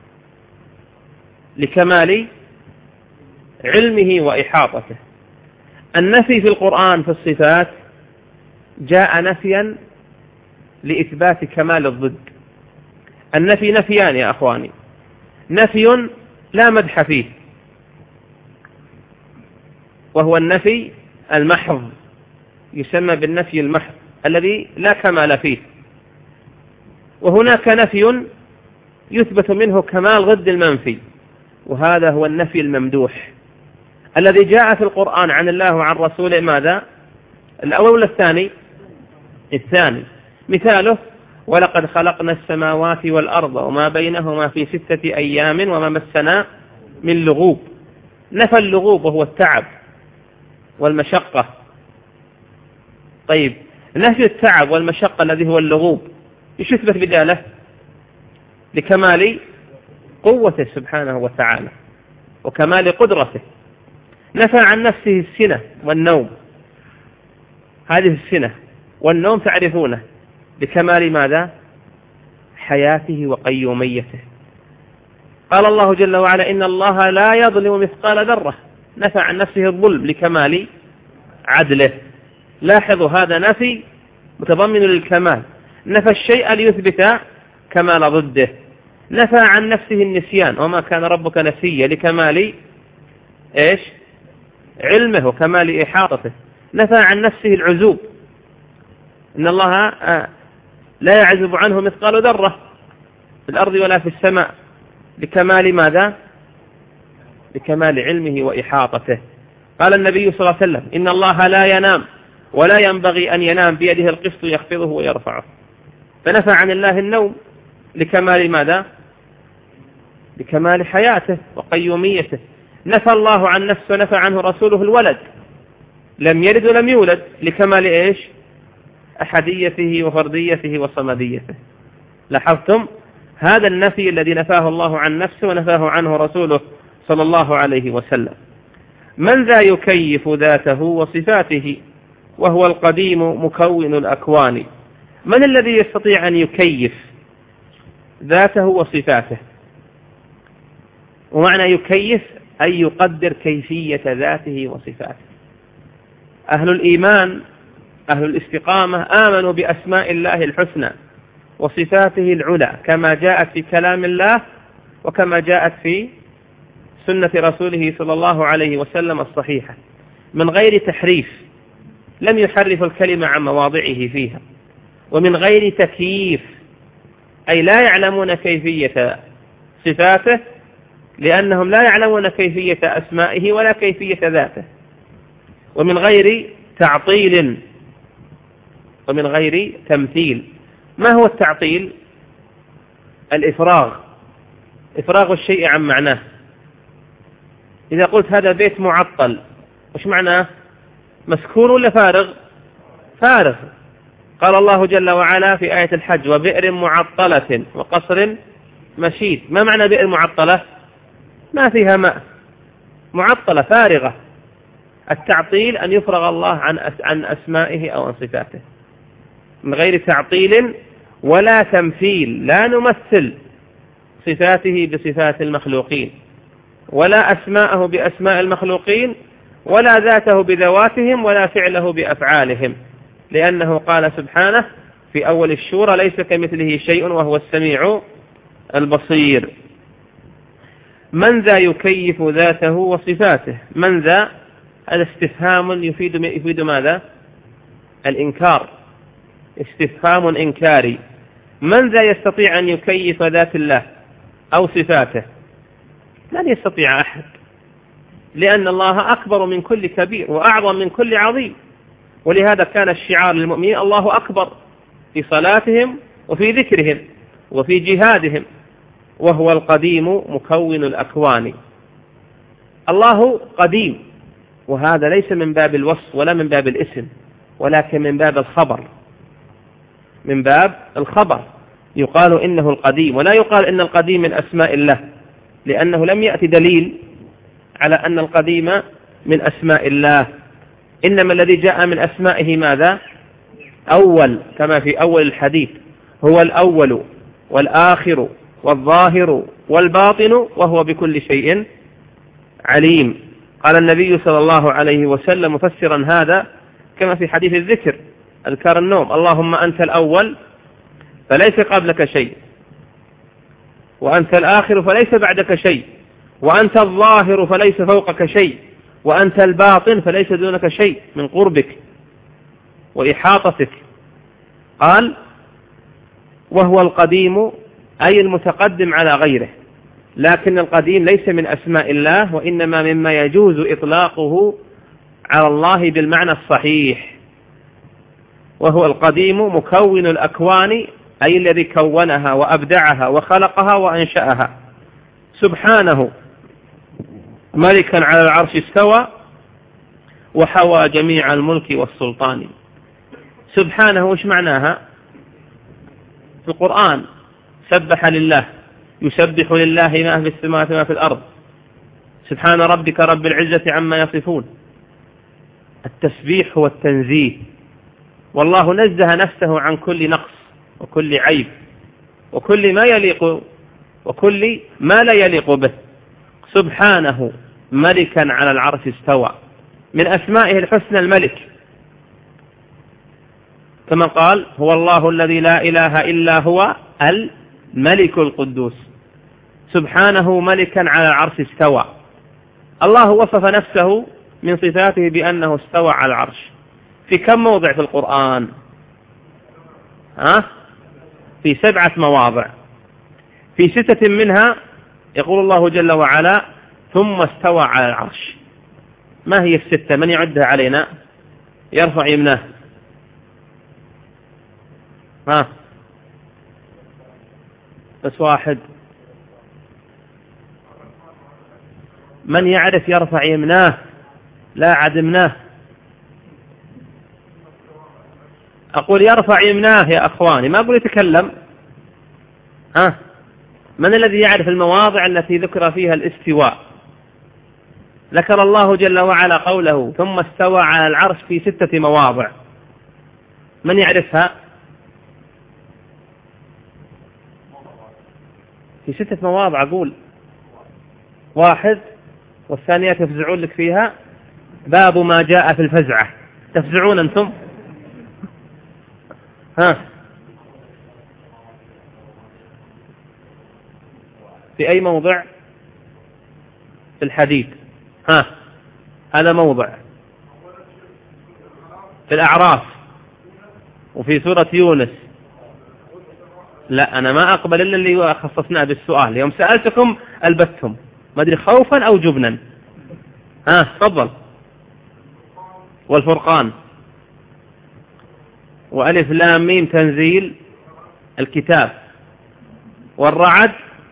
لكمال علمه وإحاطته. النفي في القرآن في الصفات جاء نفيا لإثبات كمال الضد. النفي نفيان يا أخواني، نفي لا مدح فيه وهو النفي المحض، يسمى بالنفي المحض الذي لا كمال فيه، وهناك نفي يثبت منه كمال ضد المنفي، وهذا هو النفي الممدوح الذي جاء في القرآن عن الله وعن رسوله. ماذا؟ الأول ولا الثاني؟ الثاني. مثاله: ولقد خلقنا السماوات والأرض وما بينهما في ستة أيام وما مسنا من لغوب. نفى اللغوب وهو التعب والمشقة. طيب، نفي التعب والمشقة الذي هو اللغوب ايش يثبت بداله؟ لكمال قوته سبحانه وتعالى وكمال قدرته. نفى عن نفسه السنة والنوم، هذه السنة والنوم تعرفونه لكمال ماذا؟ حياته وقيوميته. قال الله جل وعلا: إن الله لا يظلم مثقال ذرة. نفى عن نفسه الظلم لكمال عدله. لاحظوا، هذا نفي متضمن للكمال. نفى الشيء ليثبت كمال ضده. نفى عن نفسه النسيان: وما كان ربك نسيا، لكمال إيش؟ علمه وكمال إحاطته. نفى عن نفسه العزوب: إن الله لا يعزب عنه مثقال ذرة في الأرض ولا في السماء، لكمال ماذا؟ لكمال علمه وإحاطته. قال النبي صلى الله عليه وسلم: إن الله لا ينام ولا ينبغي أن ينام، بيده القسط يخفضه ويرفعه. فنفى عن الله النوم لكمال ماذا؟ لكمال حياته وقيوميته. نفى الله عن نفسه ونفى عنه رسوله الولد، لم يلد ولم يولد، لكمال إيش؟ أحديته وفرديته وصمديته. لاحظتم؟ هذا النفي الذي نفاه الله عن نفسه ونفاه عنه رسوله صلى الله عليه وسلم. من ذا يكيف ذاته وصفاته وهو القديم مكون الأكوان؟ من الذي يستطيع أن يكيف ذاته وصفاته؟ ومعنى يكيف أي يقدر كيفية ذاته وصفاته. أهل الإيمان أهل الاستقامة آمنوا بأسماء الله الحسنى وصفاته العلى كما جاءت في كلام الله وكما جاءت في سنة رسوله صلى الله عليه وسلم الصحيحة، من غير تحريف، لم يحرف الكلمة عن مواضعه فيها، ومن غير تكييف، أي لا يعلمون كيفية صفاته لأنهم لا يعلمون كيفية أسمائه ولا كيفية ذاته، ومن غير تعطيل ومن غير تمثيل. ما هو التعطيل؟ الإفراغ، إفراغ الشيء عن معناه. إذا قلت هذا بيت معطل، وش معناه؟ مسكون ولا فارغ؟ فارغ. قال الله جل وعلا في آية الحج: وبئر معطلة وقصر مشيد. ما معنى بئر معطلة؟ ما فيها ماء، معطلة فارغة. التعطيل أن يفرغ الله عن عن أسمائه أو عن صفاته من غير تعطيل ولا تمثيل. لا نمثل صفاته بصفات المخلوقين، ولا أسماءه بأسماء المخلوقين، ولا ذاته بذواتهم، ولا فعله بأفعالهم، لأنه قال سبحانه في أول الشورى: ليس كمثله شيء وهو السميع البصير. من ذا يكيف ذاته وصفاته؟ من ذا هذا استفهام يفيد يفيد ماذا؟ الإنكار، استفهام إنكاري. من ذا يستطيع أن يكيف ذات الله أو صفاته؟ لن يستطيع أحد، لأن الله أكبر من كل كبير وأعظم من كل عظيم. ولهذا كان الشعار للمؤمنين: الله أكبر، في صلاتهم وفي ذكرهم وفي جهادهم، وهو القديم مكون الأكوان. الله قديم، وهذا ليس من باب الوصف ولا من باب الاسم، ولكن من باب الخبر، من باب الخبر. يقال إنه القديم، ولا يقال إن القديم من أسماء الله، لأنه لم يأتي دليل على أن القديم من أسماء الله. إنما الذي جاء من أسمائه ماذا؟ أول، كما في أول الحديث: هو الأول والآخر والظاهر والباطن وهو بكل شيء عليم. قال النبي صلى الله عليه وسلم مفسرا هذا كما في حديث الذكر، أذكار النوم: اللهم أنت الأول فليس قبلك شيء، وأنت الآخر فليس بعدك شيء، وأنت الظاهر فليس فوقك شيء، وأنت الباطن فليس دونك شيء من قربك وإحاطتك. قال وهو القديم أي المتقدم على غيره، لكن القديم ليس من أسماء الله، وإنما مما يجوز إطلاقه على الله بالمعنى الصحيح. وهو القديم مكون الأكوان أي الذي كونها وأبدعها وخلقها وأنشأها. سبحانه ملكا على العرش استوى وحوى جميع الملك والسلطان. سبحانه وش معناها في القرآن؟ سبح لله، يسبح لله ما في السماوات وما في الأرض، سبحان ربك رب العزة عما يصفون. التسبيح هو التنزيه، والله نزه نفسه عن كل نقص وكل عيب وكل ما يليق وكل ما لا يليق به. سبحانه ملكا على العرش استوى، من أسمائه الحسنى الملك، كما قال هو الله الذي لا إله إلا هو الملك القدوس. سبحانه ملكا على العرش استوى. الله وصف نفسه من صفاته بأنه استوى على العرش في كم موضع في القرآن؟ ها؟ في سبعة مواضع. في ستة منها يقول الله جل وعلا ثم استوى على العرش. ما هي الستة؟ من يعدها علينا؟ يرفع يمناه. ها؟ بس واحد. من يعرف يرفع يمناه؟ لا عدمناه. أقول يرفع يمناه يا أخواني، ما أقول يتكلم. ها؟ من الذي يعرف المواضع التي ذكر فيها الاستواء؟ ذكر الله جل وعلا قوله ثم استوى على العرش في ستة مواضع. من يعرفها؟ في ستة مواضع. أقول واحد، والثانية تفزعون لك فيها باب ما جاء في الفزعة. تفزعون أنتم؟ ها؟ في أي موضع؟ في الحديد. ها؟ هذا موضع. في الأعراف، وفي سورة يونس. لا، أنا ما أقبل إلا اللي خصصناه بالسؤال. يوم سألتكم ألبتهم، ما أدري خوفا أو جبنا. ها تفضل. والفرقان، وألف لام ميم تنزيل الكتاب، والرعد،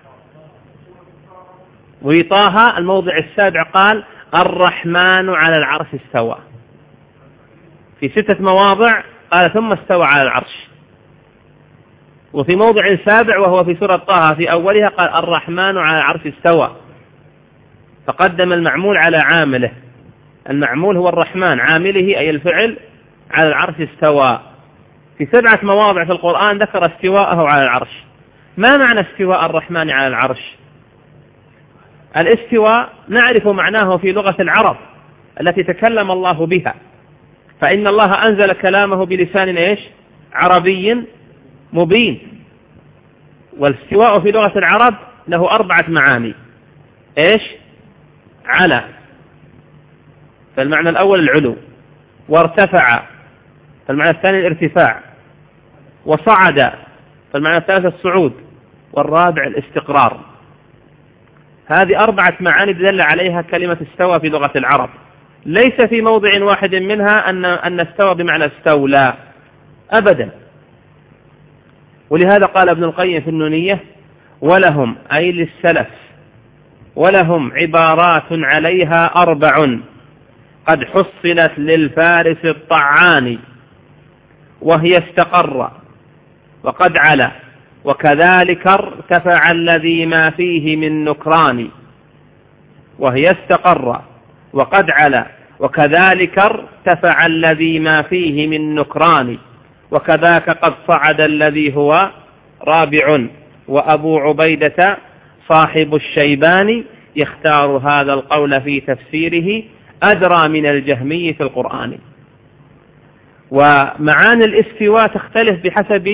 وطه. الموضع السابع قال الرحمن على العرش استوى. في ستة مواضع قال ثم استوى على العرش. وفي موضع سابع وهو في سورة طه في أولها قال الرحمن على العرش استوى، فقدم المعمول على عامله. المعمول هو الرحمن، عامله أي الفعل على العرش استوى. في سبعة مواضع في القرآن ذكر استواءه على العرش. ما معنى استواء الرحمن على العرش؟ الاستواء نعرف معناه في لغة العرب التي تكلم الله بها، فإن الله أنزل كلامه بلسان إيش؟ عربي مبين. والاستواء في لغة العرب له أربعة معاني. إيش؟ على، فالمعنى الأول العلو، وارتفع، فالمعنى الثاني الارتفاع، وصعد، فالمعنى الثالث الصعود، والرابع الاستقرار. هذه أربعة معاني دل عليها كلمة استوى في لغة العرب. ليس في موضع واحد منها أن أن استوى بمعنى استولى أبدا. ولهذا قال ابن القيم في النونية ولهم أي للسلف ولهم عبارات عليها أربع قد حصلت للفارس الطعان، وهي استقر وقد علا وكذلك ارتفع الذي ما فيه من نكران. وهي استقر وقد علا وكذلك ارتفع الذي ما فيه من نكران، وكذاك قد صعد الذي هو رابع. وأبو عبيدة صاحب الشيباني يختار هذا القول في تفسيره أدرى من الجهمي في القرآن. ومعاني الاستواء تختلف بحسب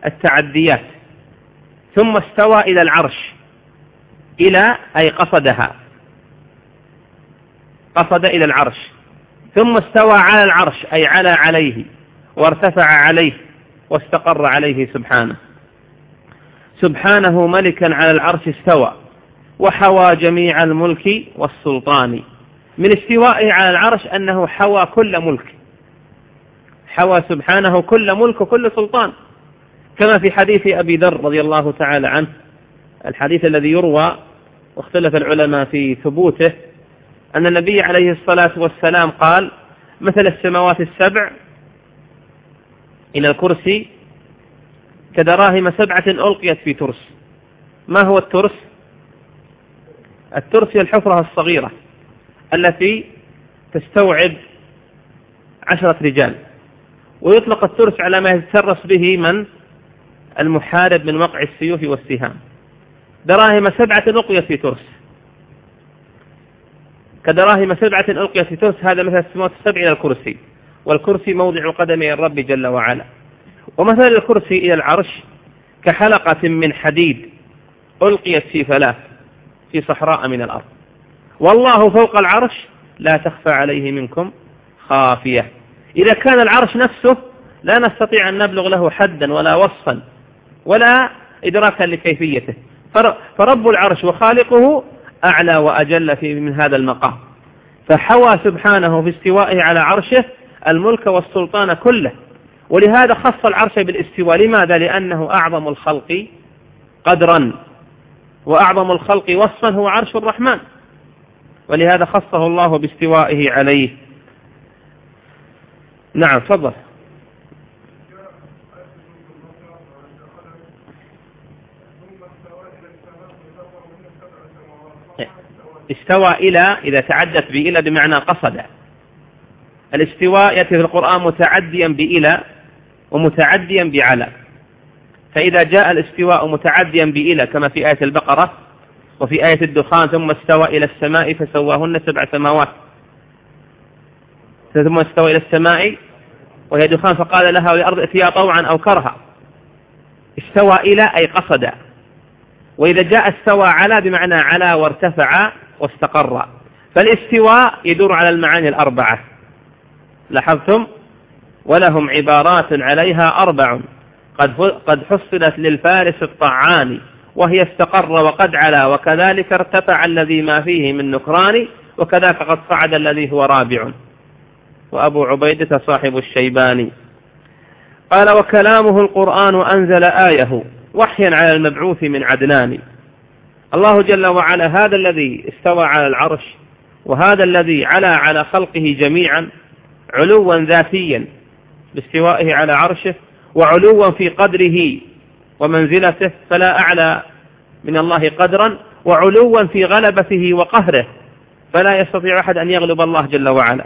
التعديات، ثم استوى إلى العرش، إلى أي قصدها، قصد إلى العرش، ثم استوى على العرش أي على عليه، وارتفع عليه واستقر عليه سبحانه. سبحانه ملكا على العرش استوى، وحوى جميع الملك والسلطان. من استوائه على العرش أنه حوى كل ملك، حوى سبحانه كل ملك وكل سلطان، كما في حديث أبي ذر رضي الله تعالى عنه، الحديث الذي يروى واختلف العلماء في ثبوته، أن النبي عليه الصلاة والسلام قال: مثل السماوات السبع إلى الكرسي كدراهم سبعة ألقيت في ترس. ما هو الترس؟ الترس هي الحفرة الصغيرة التي تستوعب عشرة رجال، ويطلق الترس على ما يتسرس به من المحارب من وقع السيوف والسهام. دراهم سبعة ألقيت في ترس، كدراهم سبعة ألقيت في ترس، هذا مثل السماوات السبع إلى الكرسي، والكرسي موضع قدم الرب جل وعلا. ومثل الكرسي إلى العرش كحلقة من حديد ألقيت في فلاة في صحراء من الأرض، والله فوق العرش لا تخفى عليه منكم خافية. إذا كان العرش نفسه لا نستطيع أن نبلغ له حدا ولا وصفا ولا إدراكا لكيفيته، فرب العرش وخالقه أعلى وأجل في من هذا المقام، فحوى سبحانه في استوائه على عرشه الملك والسلطان كله. ولهذا خص العرش بالاستواء. لماذا؟ لأنه أعظم الخلق قدرا وأعظم الخلق وصفا هو عرش الرحمن، ولهذا خصه الله باستوائه عليه. نعم تفضل. استوى إلى إذا تعدت بإلى بمعنى قصد. الاستواء يأتي في القرآن متعديا بإلى ومتعديا بعلى، فإذا جاء الاستواء متعديا بإلى كما في آية البقرة وفي آية الدخان: ثم استوى إلى السماء فسواهن سبع سماوات، ثم استوى إلى السماء وهي دخان فقال لها والأرض ائتيا طوعا أو كرها. استوى إلى أي قصد. وإذا جاء استوى على بمعنى على وارتفع واستقر، فالاستواء يدور على المعاني الأربعة. لاحظتم؟ ولهم عبارات عليها أربع قد قد حصلت للفارس الطعان، وهي استقر وقد علا، وكذلك ارتفع الذي ما فيه من نكران، وكذاك قد صعد الذي هو رابع. وأبو عبيدة صاحب الشيباني قال: وكلامه القرآن أنزل آيه وحيا على المبعوث من عدنان. الله جل وعلا هذا الذي استوى على العرش، وهذا الذي علا على خلقه جميعا علوا ذاتيا باستوائه على عرشه، وعلوا في قدره ومنزلته، فلا أعلى من الله قدرا، وعلوا في غلبته وقهره، فلا يستطيع أحد أن يغلب الله جل وعلا.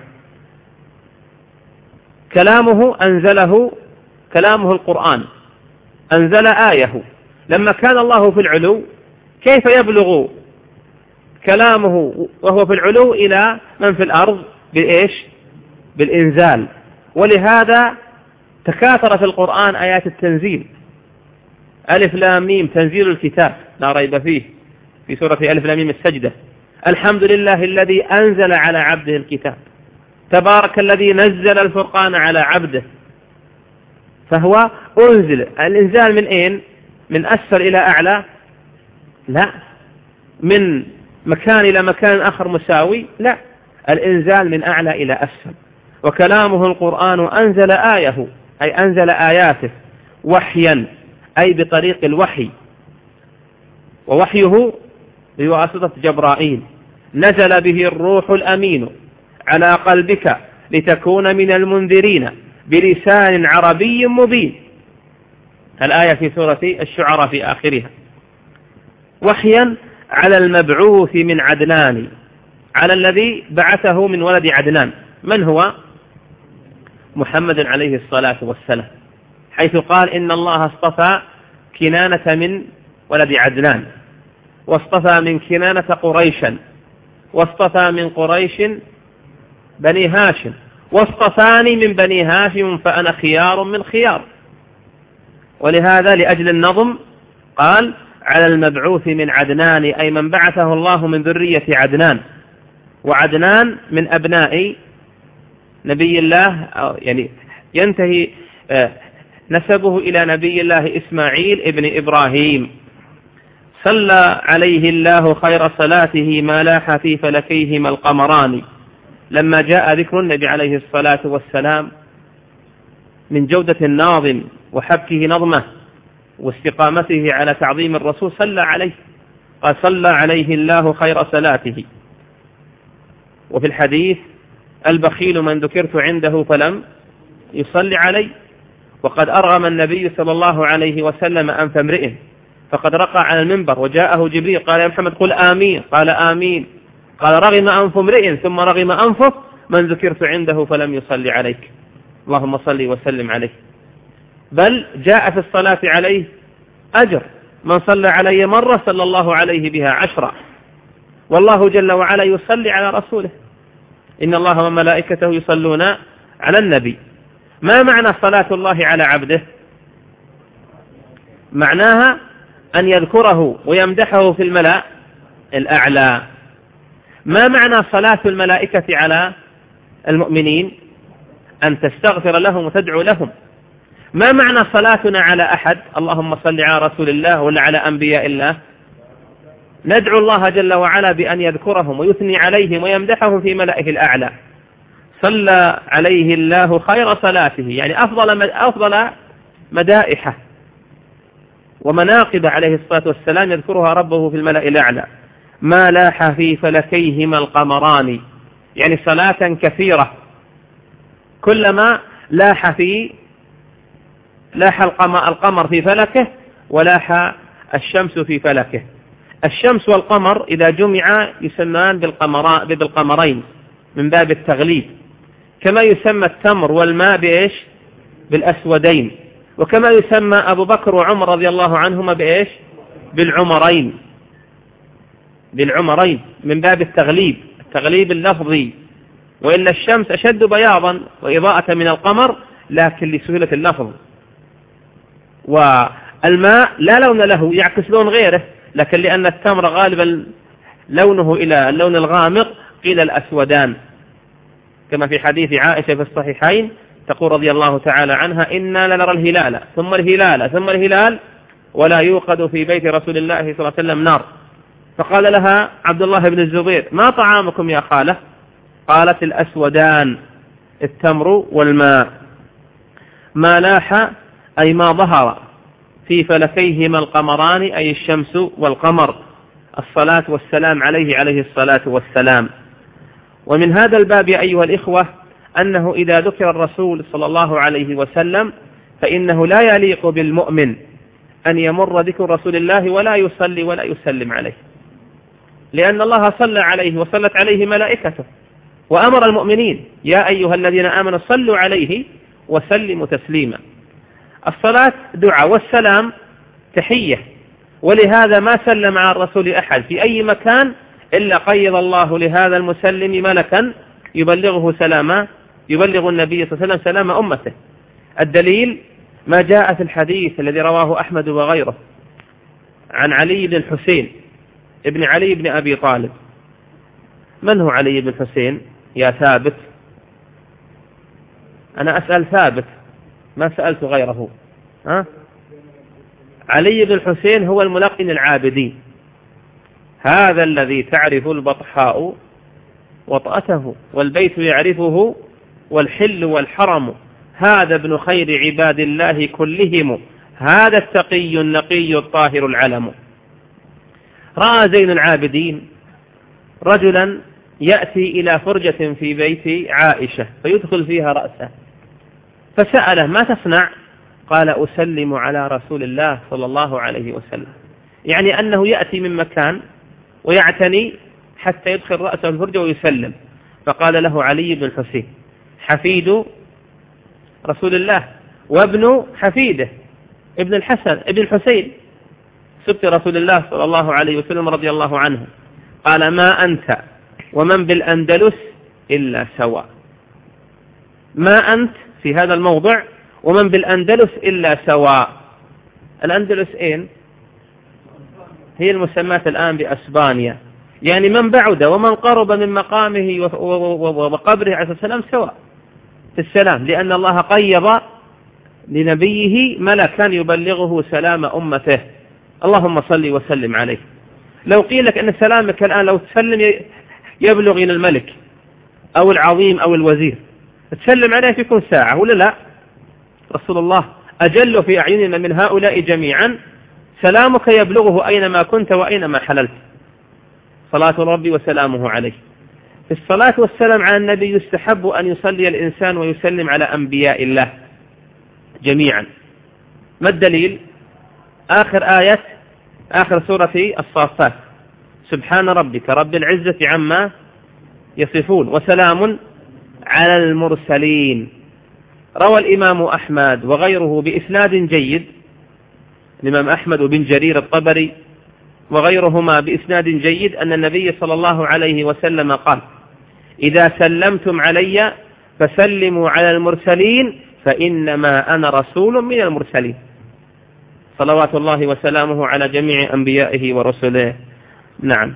كلامه أنزله، كلامه القرآن أنزل آيه. لما كان الله في العلو كيف يبلغ كلامه وهو في العلو إلى من في الأرض؟ بإيش؟ بالإنزال. ولهذا تكاثر في القرآن آيات التنزيل. ألف لام ميم تنزيل الكتاب لا ريب فيه في سورة ألف لام ميم السجدة. الحمد لله الذي أنزل على عبده الكتاب، تبارك الذي نزل الفرقان على عبده. فهو أنزل. الإنزال من أين؟ من أسفل إلى أعلى؟ لا. من مكان إلى مكان آخر مساوي؟ لا. الإنزال من أعلى إلى أسفل. وكلامه القرآن أنزل آيه أي أنزل آياته وحيا أي بطريق الوحي، ووحيه بواسطة جبرائيل. نزل به الروح الأمين على قلبك لتكون من المنذرين بلسان عربي مبين. الآية في سورة الشعراء في آخرها. وحيا على المبعوث من عدنان، على الذي بعثه من ولد عدنان. من هو؟ محمد عليه الصلاة والسلام، حيث قال: إن الله اصطفى كنانة من ولد عدنان، واصطفى من كنانة قريشا، واصطفى من قريش بني هاشم، واصطفاني من بني هاشم فأنا خيار من خيار. ولهذا لأجل النظم قال على المبعوث من عدنان، أي من بعثه الله من ذرية عدنان، وعدنان من أبناء نبي الله، يعني ينتهي نسبه إلى نبي الله إسماعيل ابن إبراهيم. صلى عليه الله خير صلاته ما لاح في فلكيهما القمران. لما جاء ذكر النبي عليه الصلاة والسلام من جودة الناظم وحبكه نظمه واستقامته على تعظيم الرسول صلى عليه، قال صلى عليه الله خير صلاته. وفي الحديث البخيل من ذكرت عنده فلم يصلي علي. وقد أرغم النبي صلى الله عليه وسلم أنف امرئ فقد رقى على المنبر وجاءه جبريل قال يا محمد قل آمين، قال آمين، قال رغم أنف امرئ ثم رغم أنفه من ذكرت عنده فلم يصلي عليك، اللهم صل وسلم عليه. بل جاء في الصلاة عليه أجر، من صلى علي مرة صلى الله عليه بها عشرة. والله جل وعلا يصلي على رسوله، إن الله وملائكته يصلون على النبي. ما معنى صلاة الله على عبده؟ معناها أن يذكره ويمدحه في الملأ الأعلى. ما معنى صلاة الملائكة على المؤمنين؟ أن تستغفر لهم وتدعو لهم. ما معنى صلاتنا على أحد؟ اللهم صل على رسول الله ولا على أنبياء الله؟ ندعو الله جل وعلا بأن يذكرهم ويثني عليهم ويمدحهم في ملائه الأعلى. صلى عليه الله خير صلاته، يعني أفضل أفضل مدائحه ومناقب عليه الصلاة والسلام يذكرها ربه في الملأ الأعلى. ما لاح في فلكيهما القمران، يعني صلاة كثيرة كلما لاح في لاح القمر في فلكه ولاح الشمس في فلكه. الشمس والقمر إذا جمعا يسمى بالقمرين من باب التغليب، كما يسمى التمر والماء بإيش؟ بالأسودين. وكما يسمى أبو بكر وعمر رضي الله عنهما بإيش؟ بالعمرين بالعمرين من باب التغليب، التغليب اللفظي. وإلا الشمس أشد بياضا وإضاءة من القمر لكن لسهولة اللفظ. والماء لا لون له، يعكس لون غيره، لكن لأن التمر غالبا لونه إلى اللون الغامق قيل الأسودان، كما في حديث عائشة في الصحيحين تقول رضي الله تعالى عنها إنا لنرى الهلال ثم الهلال ثم الهلال ولا يوقد في بيت رسول الله صلى الله عليه وسلم نار. فقال لها عبد الله بن الزبير ما طعامكم يا خالة؟ قالت الأسودان التمر والماء. ما لاح أي ما ظهر في فلكيهما القمران، أي الشمس والقمر، الصلاة والسلام عليه عليه الصلاة والسلام. ومن هذا الباب أيها الإخوة أنه إذا ذكر الرسول صلى الله عليه وسلم فإنه لا يليق بالمؤمن أن يمر ذكر رسول الله ولا يصلي ولا يسلم عليه، لأن الله صلى عليه وصلت عليه ملائكته وأمر المؤمنين يا أيها الذين آمنوا صلوا عليه وسلموا تسليما. الصلاة دعاء والسلام تحية، ولهذا ما سلم على الرسول أحد في أي مكان إلا قيض الله لهذا المسلم ملكا يبلغه سلاما يبلغ النبي صلى الله عليه وسلم سلام أمته. الدليل ما جاء في الحديث الذي رواه أحمد وغيره عن علي بن الحسين ابن علي بن أبي طالب. من هو علي بن الحسين يا ثابت؟ أنا أسأل ثابت ما سألت غيره. ها؟ علي بن الحسين هو الملقن العابدين، هذا الذي تعرف البطحاء وطأته والبيت يعرفه والحل والحرم، هذا ابن خير عباد الله كلهم، هذا التقي النقي الطاهر العلم. رأى زين العابدين رجلا يأتي إلى فرجة في بيت عائشة فيدخل فيها رأسه، فسأله ما تصنع؟ قال أسلم على رسول الله صلى الله عليه وسلم، يعني أنه يأتي من مكان ويعتني حتى يدخل رأسه الفرجة ويسلم. فقال له علي بن الحسين حفيد رسول الله وابن حفيده ابن الحسن ابن الحسين سبط رسول الله صلى الله عليه وسلم رضي الله عنه. قال ما أنت ومن بالأندلس إلا سواء، ما أنت في هذا الموضع ومن بالأندلس إلا سواء، الأندلس أين؟ هي المسمات الآن بأسبانيا. يعني من بعد ومن قرب من مقامه وقبره عليه السلام سواء في السلام، لأن الله قيض لنبيه ملكا يبلغه سلام أمته. اللهم صل وسلم عليه. لو قيل لك أن سلامك الآن لو تسلم يبلغ إلى الملك أو العظيم أو الوزير، تسلم عليه يكون ساعة ولا لا؟ رسول الله أجل في أعيننا من هؤلاء جميعا، سلامك يبلغه أينما كنت وأينما حللت، صلاة ربي وسلامه عليه. في الصلاة والسلام على النبي يستحب أن يصلي الإنسان ويسلم على أنبياء الله جميعا. ما الدليل؟ آخر آية آخر سورة الصافات: سبحان ربك رب العزة عما يصفون وسلام على المرسلين. روى الإمام أحمد وغيره بإسناد جيد، الإمام أحمد وبن جرير الطبري وغيرهما بإسناد جيد، أن النبي صلى الله عليه وسلم قال: إذا سلمتم علي فسلموا على المرسلين فإنما أنا رسول من المرسلين. صلوات الله وسلامه على جميع أنبيائه ورسله. نعم.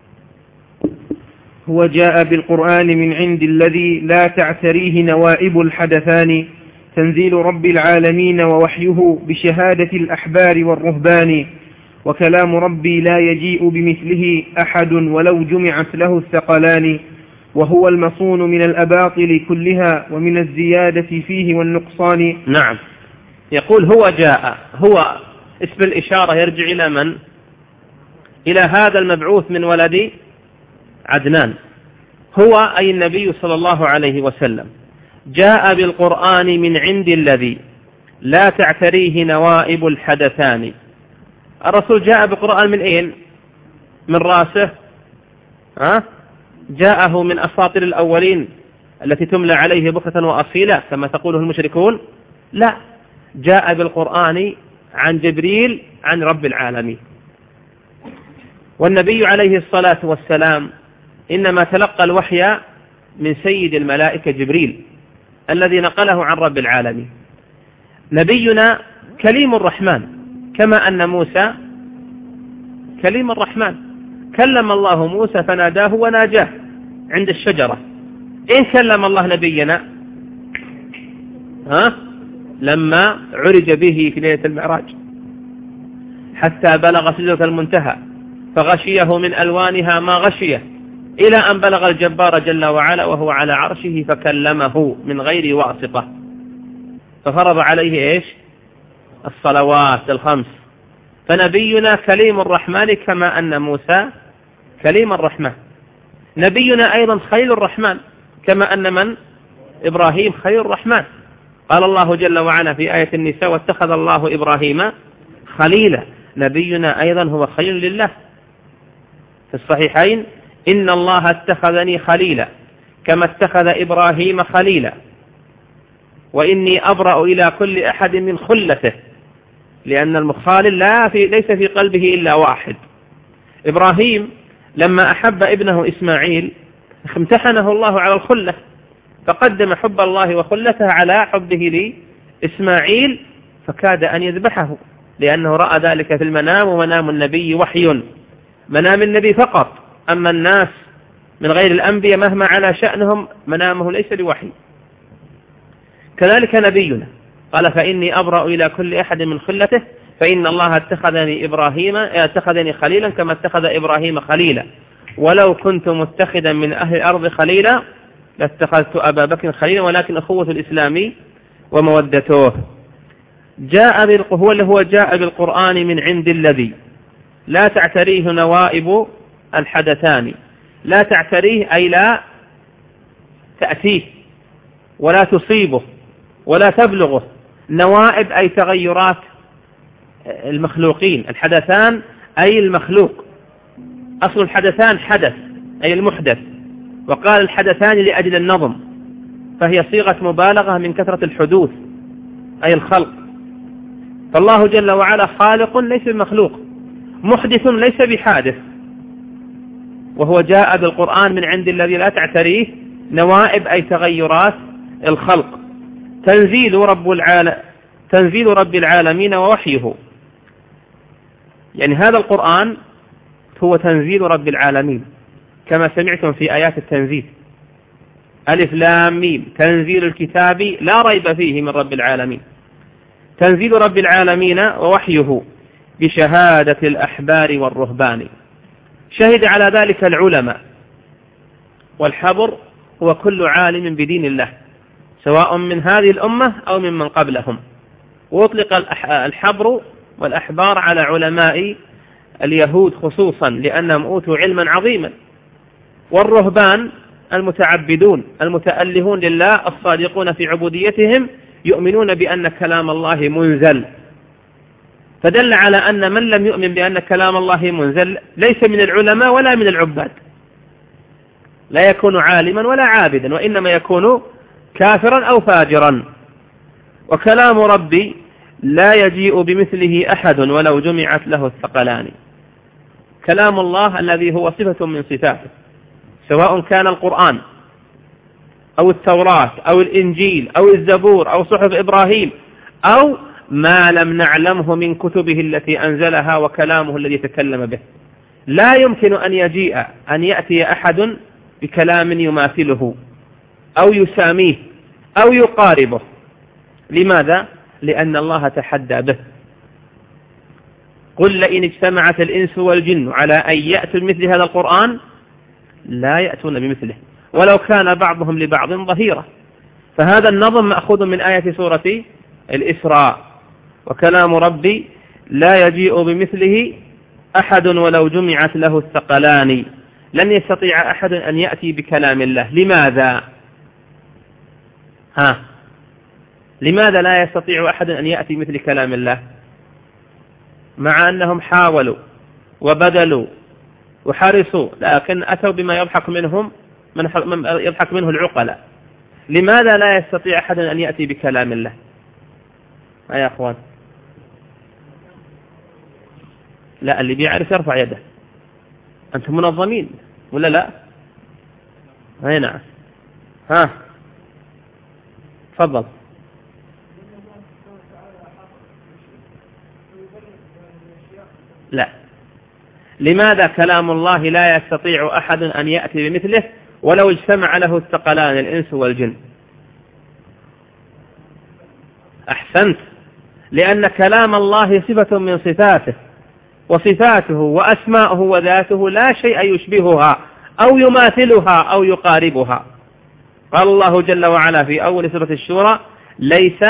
هو جاء بالقرآن من عند الذي لا تعتريه نوائب الحدثان، تنزيل رب العالمين ووحيه بشهادة الأحبار والرهبان، وكلام ربي لا يجيء بمثله أحد ولو جمعت له الثقلان، وهو المصون من الأباطل كلها ومن الزيادة فيه والنقصان. نعم. يقول هو جاء، هو اسم الإشارة يرجع إلى من؟ إلى هذا المبعوث من ولد عدنان، هو أي النبي صلى الله عليه وسلم، جاء بالقرآن من عند الذي لا تعتريه نوائب الحدثان. الرسول جاء بالقرآن من أين؟ من راسه؟ ها؟ جاءه من أساطير الأولين التي تملى عليه بكرة وأصيلا كما تقوله المشركون؟ لا، جاء بالقرآن عن جبريل عن رب العالمين. والنبي عليه الصلاة والسلام إنما تلقى الوحي من سيد الملائكة جبريل الذي نقله عن رب العالمين. نبينا كليم الرحمن، كما أن موسى كليم الرحمن، كلم الله موسى فناداه وناجاه عند الشجرة. إن كلم الله نبينا ها؟ لما عرج به في ليلة المعراج حتى بلغ سدرة المنتهى فغشيه من ألوانها ما غشيه، إلى أن بلغ الجبار جل وعلا وهو على عرشه فكلمه من غير واسطة، ففرض عليه إيش؟ الصلوات الخمس. فنبينا كليم الرحمن كما أن موسى كليم الرحمن. نبينا أيضا خليل الرحمن كما أن من؟ إبراهيم خليل الرحمن. قال الله جل وعلا في آية النساء: واتخذ الله إبراهيم خليلا. نبينا أيضا هو خليل لله في الصحيحين: إن الله اتخذني خليلا كما اتخذ إبراهيم خليلا، وإني أبرأ إلى كل أحد من خلته، لأن المخالل لا في ليس في قلبه إلا واحد. إبراهيم لما أحب ابنه إسماعيل امتحنه الله على الخلة، فقدم حب الله وخلته على حبه لإسماعيل، فكاد أن يذبحه لأنه رأى ذلك في المنام، ومنام النبي وحي، منام النبي فقط، أما الناس من غير الأنبياء مهما على شأنهم منامه ليس بوحي. كذلك نبينا قال: فإني أبرأ إلى كل أحد من خلته، فإن الله اتخذني إبراهيم اتخذني خليلا كما اتخذ إبراهيم خليلا، ولو كنت متخذا من أهل الأرض خليلا لاتخذت أبا بكر خليلا، ولكن أخوة الإسلام ومودته. جاء هو اللي هو جاء بالقرآن من عند الذي لا تعتريه نوائب الحدثان. لا تعتريه أي لا تأتيه ولا تصيبه ولا تبلغه. نوائب أي تغيرات المخلوقين. الحدثان أي المخلوق. أصل الحدثان حدث أي المحدث، وقال الحدثان لأجل النظم، فهي صيغة مبالغة من كثرة الحدوث أي الخلق. فالله جل وعلا خالق ليس بمخلوق، محدث ليس بحادث. وهو جاء بالقرآن من عند الذي لا تعتريه نوائب أي تغيرات الخلق. تنزيل رب العالم تنزيل رب العالمين ووحيه يعني هذا القرآن هو تنزيل رب العالمين كما سمعتم في آيات التنزيل، ألف لام ميم تنزيل الكتاب لا ريب فيه من رب العالمين. تنزيل رب العالمين ووحيه بشهادة الأحبار والرهبان، شهد على ذلك العلماء، والحبر هو كل عالم بدين الله سواء من هذه الأمة أو ممن قبلهم، وأطلق الحبر والأحبار على علماء اليهود خصوصا لأنهم أوتوا علما عظيما، والرهبان المتعبدون المتألهون لله الصادقون في عبوديتهم يؤمنون بأن كلام الله منزل، فدل على أن من لم يؤمن بأن كلام الله منزل ليس من العلماء ولا من العباد، لا يكون عالما ولا عابدا، وإنما يكون كافرا أو فاجرا. وكلام ربي لا يجيء بمثله أحد ولو جمعت له الثقلان. كلام الله الذي هو صفة من صفاته، سواء كان القرآن أو التوراة أو الإنجيل أو الزبور أو صحف إبراهيم أو ما لم نعلمه من كتبه التي أنزلها وكلامه الذي تكلم به، لا يمكن أن يجيء أن يأتي أحد بكلام يماثله أو يساميه أو يقاربه. لماذا؟ لأن الله تحدى به. قل لئن اجتمعت الإنس والجن على أن يأتوا بمثل هذا القرآن لا يأتون بمثله ولو كان بعضهم لبعض ظهيرا. فهذا النظم مأخوذ من آية سورة الإسراء: وكلام ربي لا يجيء بمثله أحد ولو جمعت له الثقلان. لن يستطيع أحد أن يأتي بكلام الله. لماذا؟ ها لماذا لا يستطيع أحد أن يأتي مثل كلام الله مع أنهم حاولوا وبذلوا وحرصوا، لكن أتوا بما يضحك منهم من يضحك منه العقلاء؟ لماذا لا يستطيع أحد أن يأتي بكلام الله؟ يا أخوان، لا، اللي بيعرف يرفع يده. أنتم منظمين ولا لا؟ أي نعم. ها تفضل. لا، لماذا كلام الله لا يستطيع أحد أن يأتي بمثله ولو اجتمع له الثقلان الإنس والجن؟ أحسنت، لأن كلام الله صفة من صفاته، وصفاته وأسماؤه وذاته لا شيء يشبهها أو يماثلها أو يقاربها. قال الله جل وعلا في أول سورة الشورى: ليس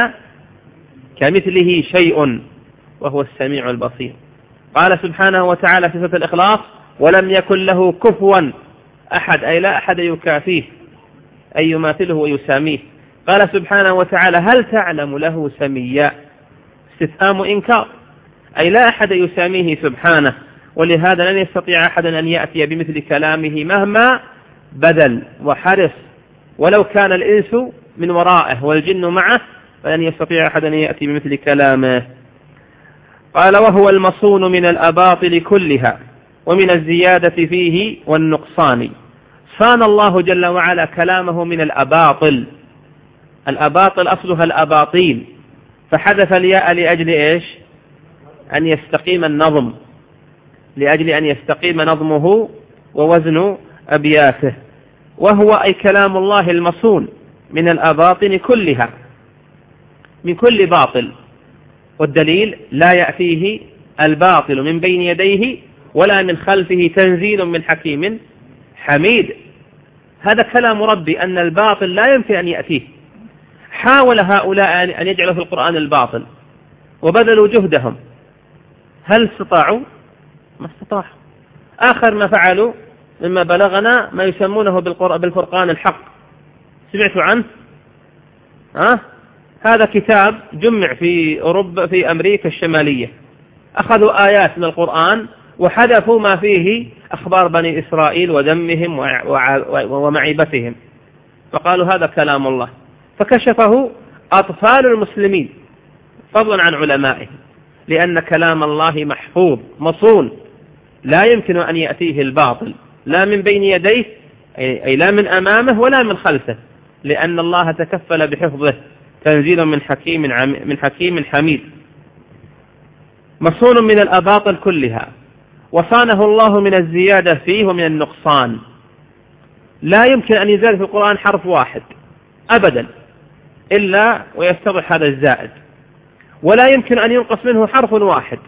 كمثله شيء وهو السميع البصير. قال سبحانه وتعالى في سورة الإخلاص: ولم يكن له كفوا أحد، أي لا أحد يكافيه أي يماثله ويساميه. قال سبحانه وتعالى: هل تعلم له سميا؟ استفهام إنكار، أي لا أحد يساميه سبحانه، ولهذا لن يستطيع أحد أن يأتي بمثل كلامه مهما بذل وحرص، ولو كان الإنس من ورائه والجن معه فلن يستطيع أحد أن يأتي بمثل كلامه. قال: وهو المصون من الأباطل كلها ومن الزيادة فيه والنقصان. صان الله جل وعلا كلامه من الأباطل. الأباطل أصلها الأباطيل، فحذف الياء لأجل إيش؟ أن يستقيم النظم، لأجل أن يستقيم نظمه ووزن أبياته. وهو أي كلام الله المصون من الأباطل كلها، من كل باطل. والدليل: لا يأتيه الباطل من بين يديه ولا من خلفه تنزيل من حكيم حميد. هذا كلام ربي أن الباطل لا يمكن أن يأتيه. حاول هؤلاء أن يجعلوا في القرآن الباطل وبذلوا جهدهم، هل استطاعوا؟ ما استطاعوا. آخر ما فعلوا مما بلغنا ما يسمونه بالفرقان الحق، سمعتوا عنه؟ ها؟ هذا كتاب جمع في أوروبا في أمريكا الشمالية، أخذوا آيات من القرآن وحذفوا ما فيه أخبار بني إسرائيل ودمهم ومعيبتهم، فقالوا هذا كلام الله، فكشفه أطفال المسلمين فضلا عن علمائهم، لأن كلام الله محفوظ مصون لا يمكن أن يأتيه الباطل، لا من بين يديه أي لا من أمامه ولا من خلفه، لأن الله تكفل بحفظه. تنزيل من حكيم من حكيم حميد. مصون من الأباطل كلها، وصانه الله من الزيادة فيه ومن النقصان. لا يمكن أن يزاد في القرآن حرف واحد أبدا إلا ويستضح هذا الزائد، ولا يمكن أن ينقص منه حرف واحد،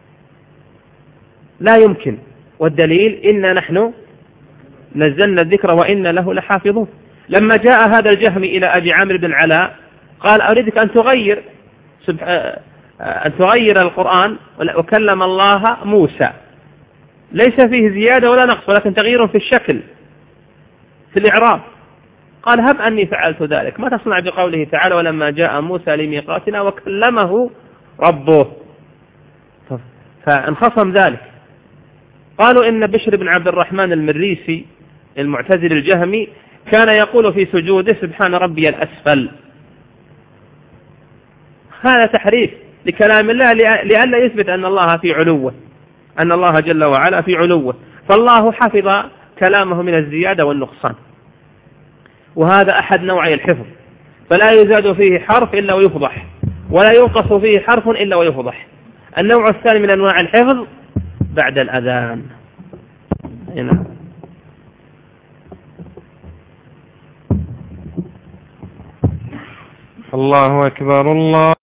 لا يمكن. والدليل إنا نحن نزلنا الذكر وإنا له لحافظون. لما جاء هذا الجهمي إلى أبي عامر بن العلاء قال أريدك أن تغير أن تغير القرآن، وكلم الله موسى، ليس فيه زيادة ولا نقص ولكن تغيير في الشكل في الإعراب. قال هب أني فعلت ذلك، ما تصنع بقوله تعالى ولما جاء موسى لميقاتنا وكلمه ربه، فانخصم ذلك. قالوا إن بشر بن عبد الرحمن المريسي المعتزل الجهمي كان يقول في سجوده سبحان ربي الأسفل. هذا تحريف لكلام الله لئلا يثبت أن الله في علوه، أن الله جل وعلا في علوه، فالله حفظ كلامه من الزيادة والنقصان، وهذا أحد نوعي الحفظ، فلا يزاد فيه حرف إلا ويفضح، ولا ينقص فيه حرف إلا ويفضح. النوع الثاني من أنواع الحفظ بعد الأذان. هنا الله أكبر الله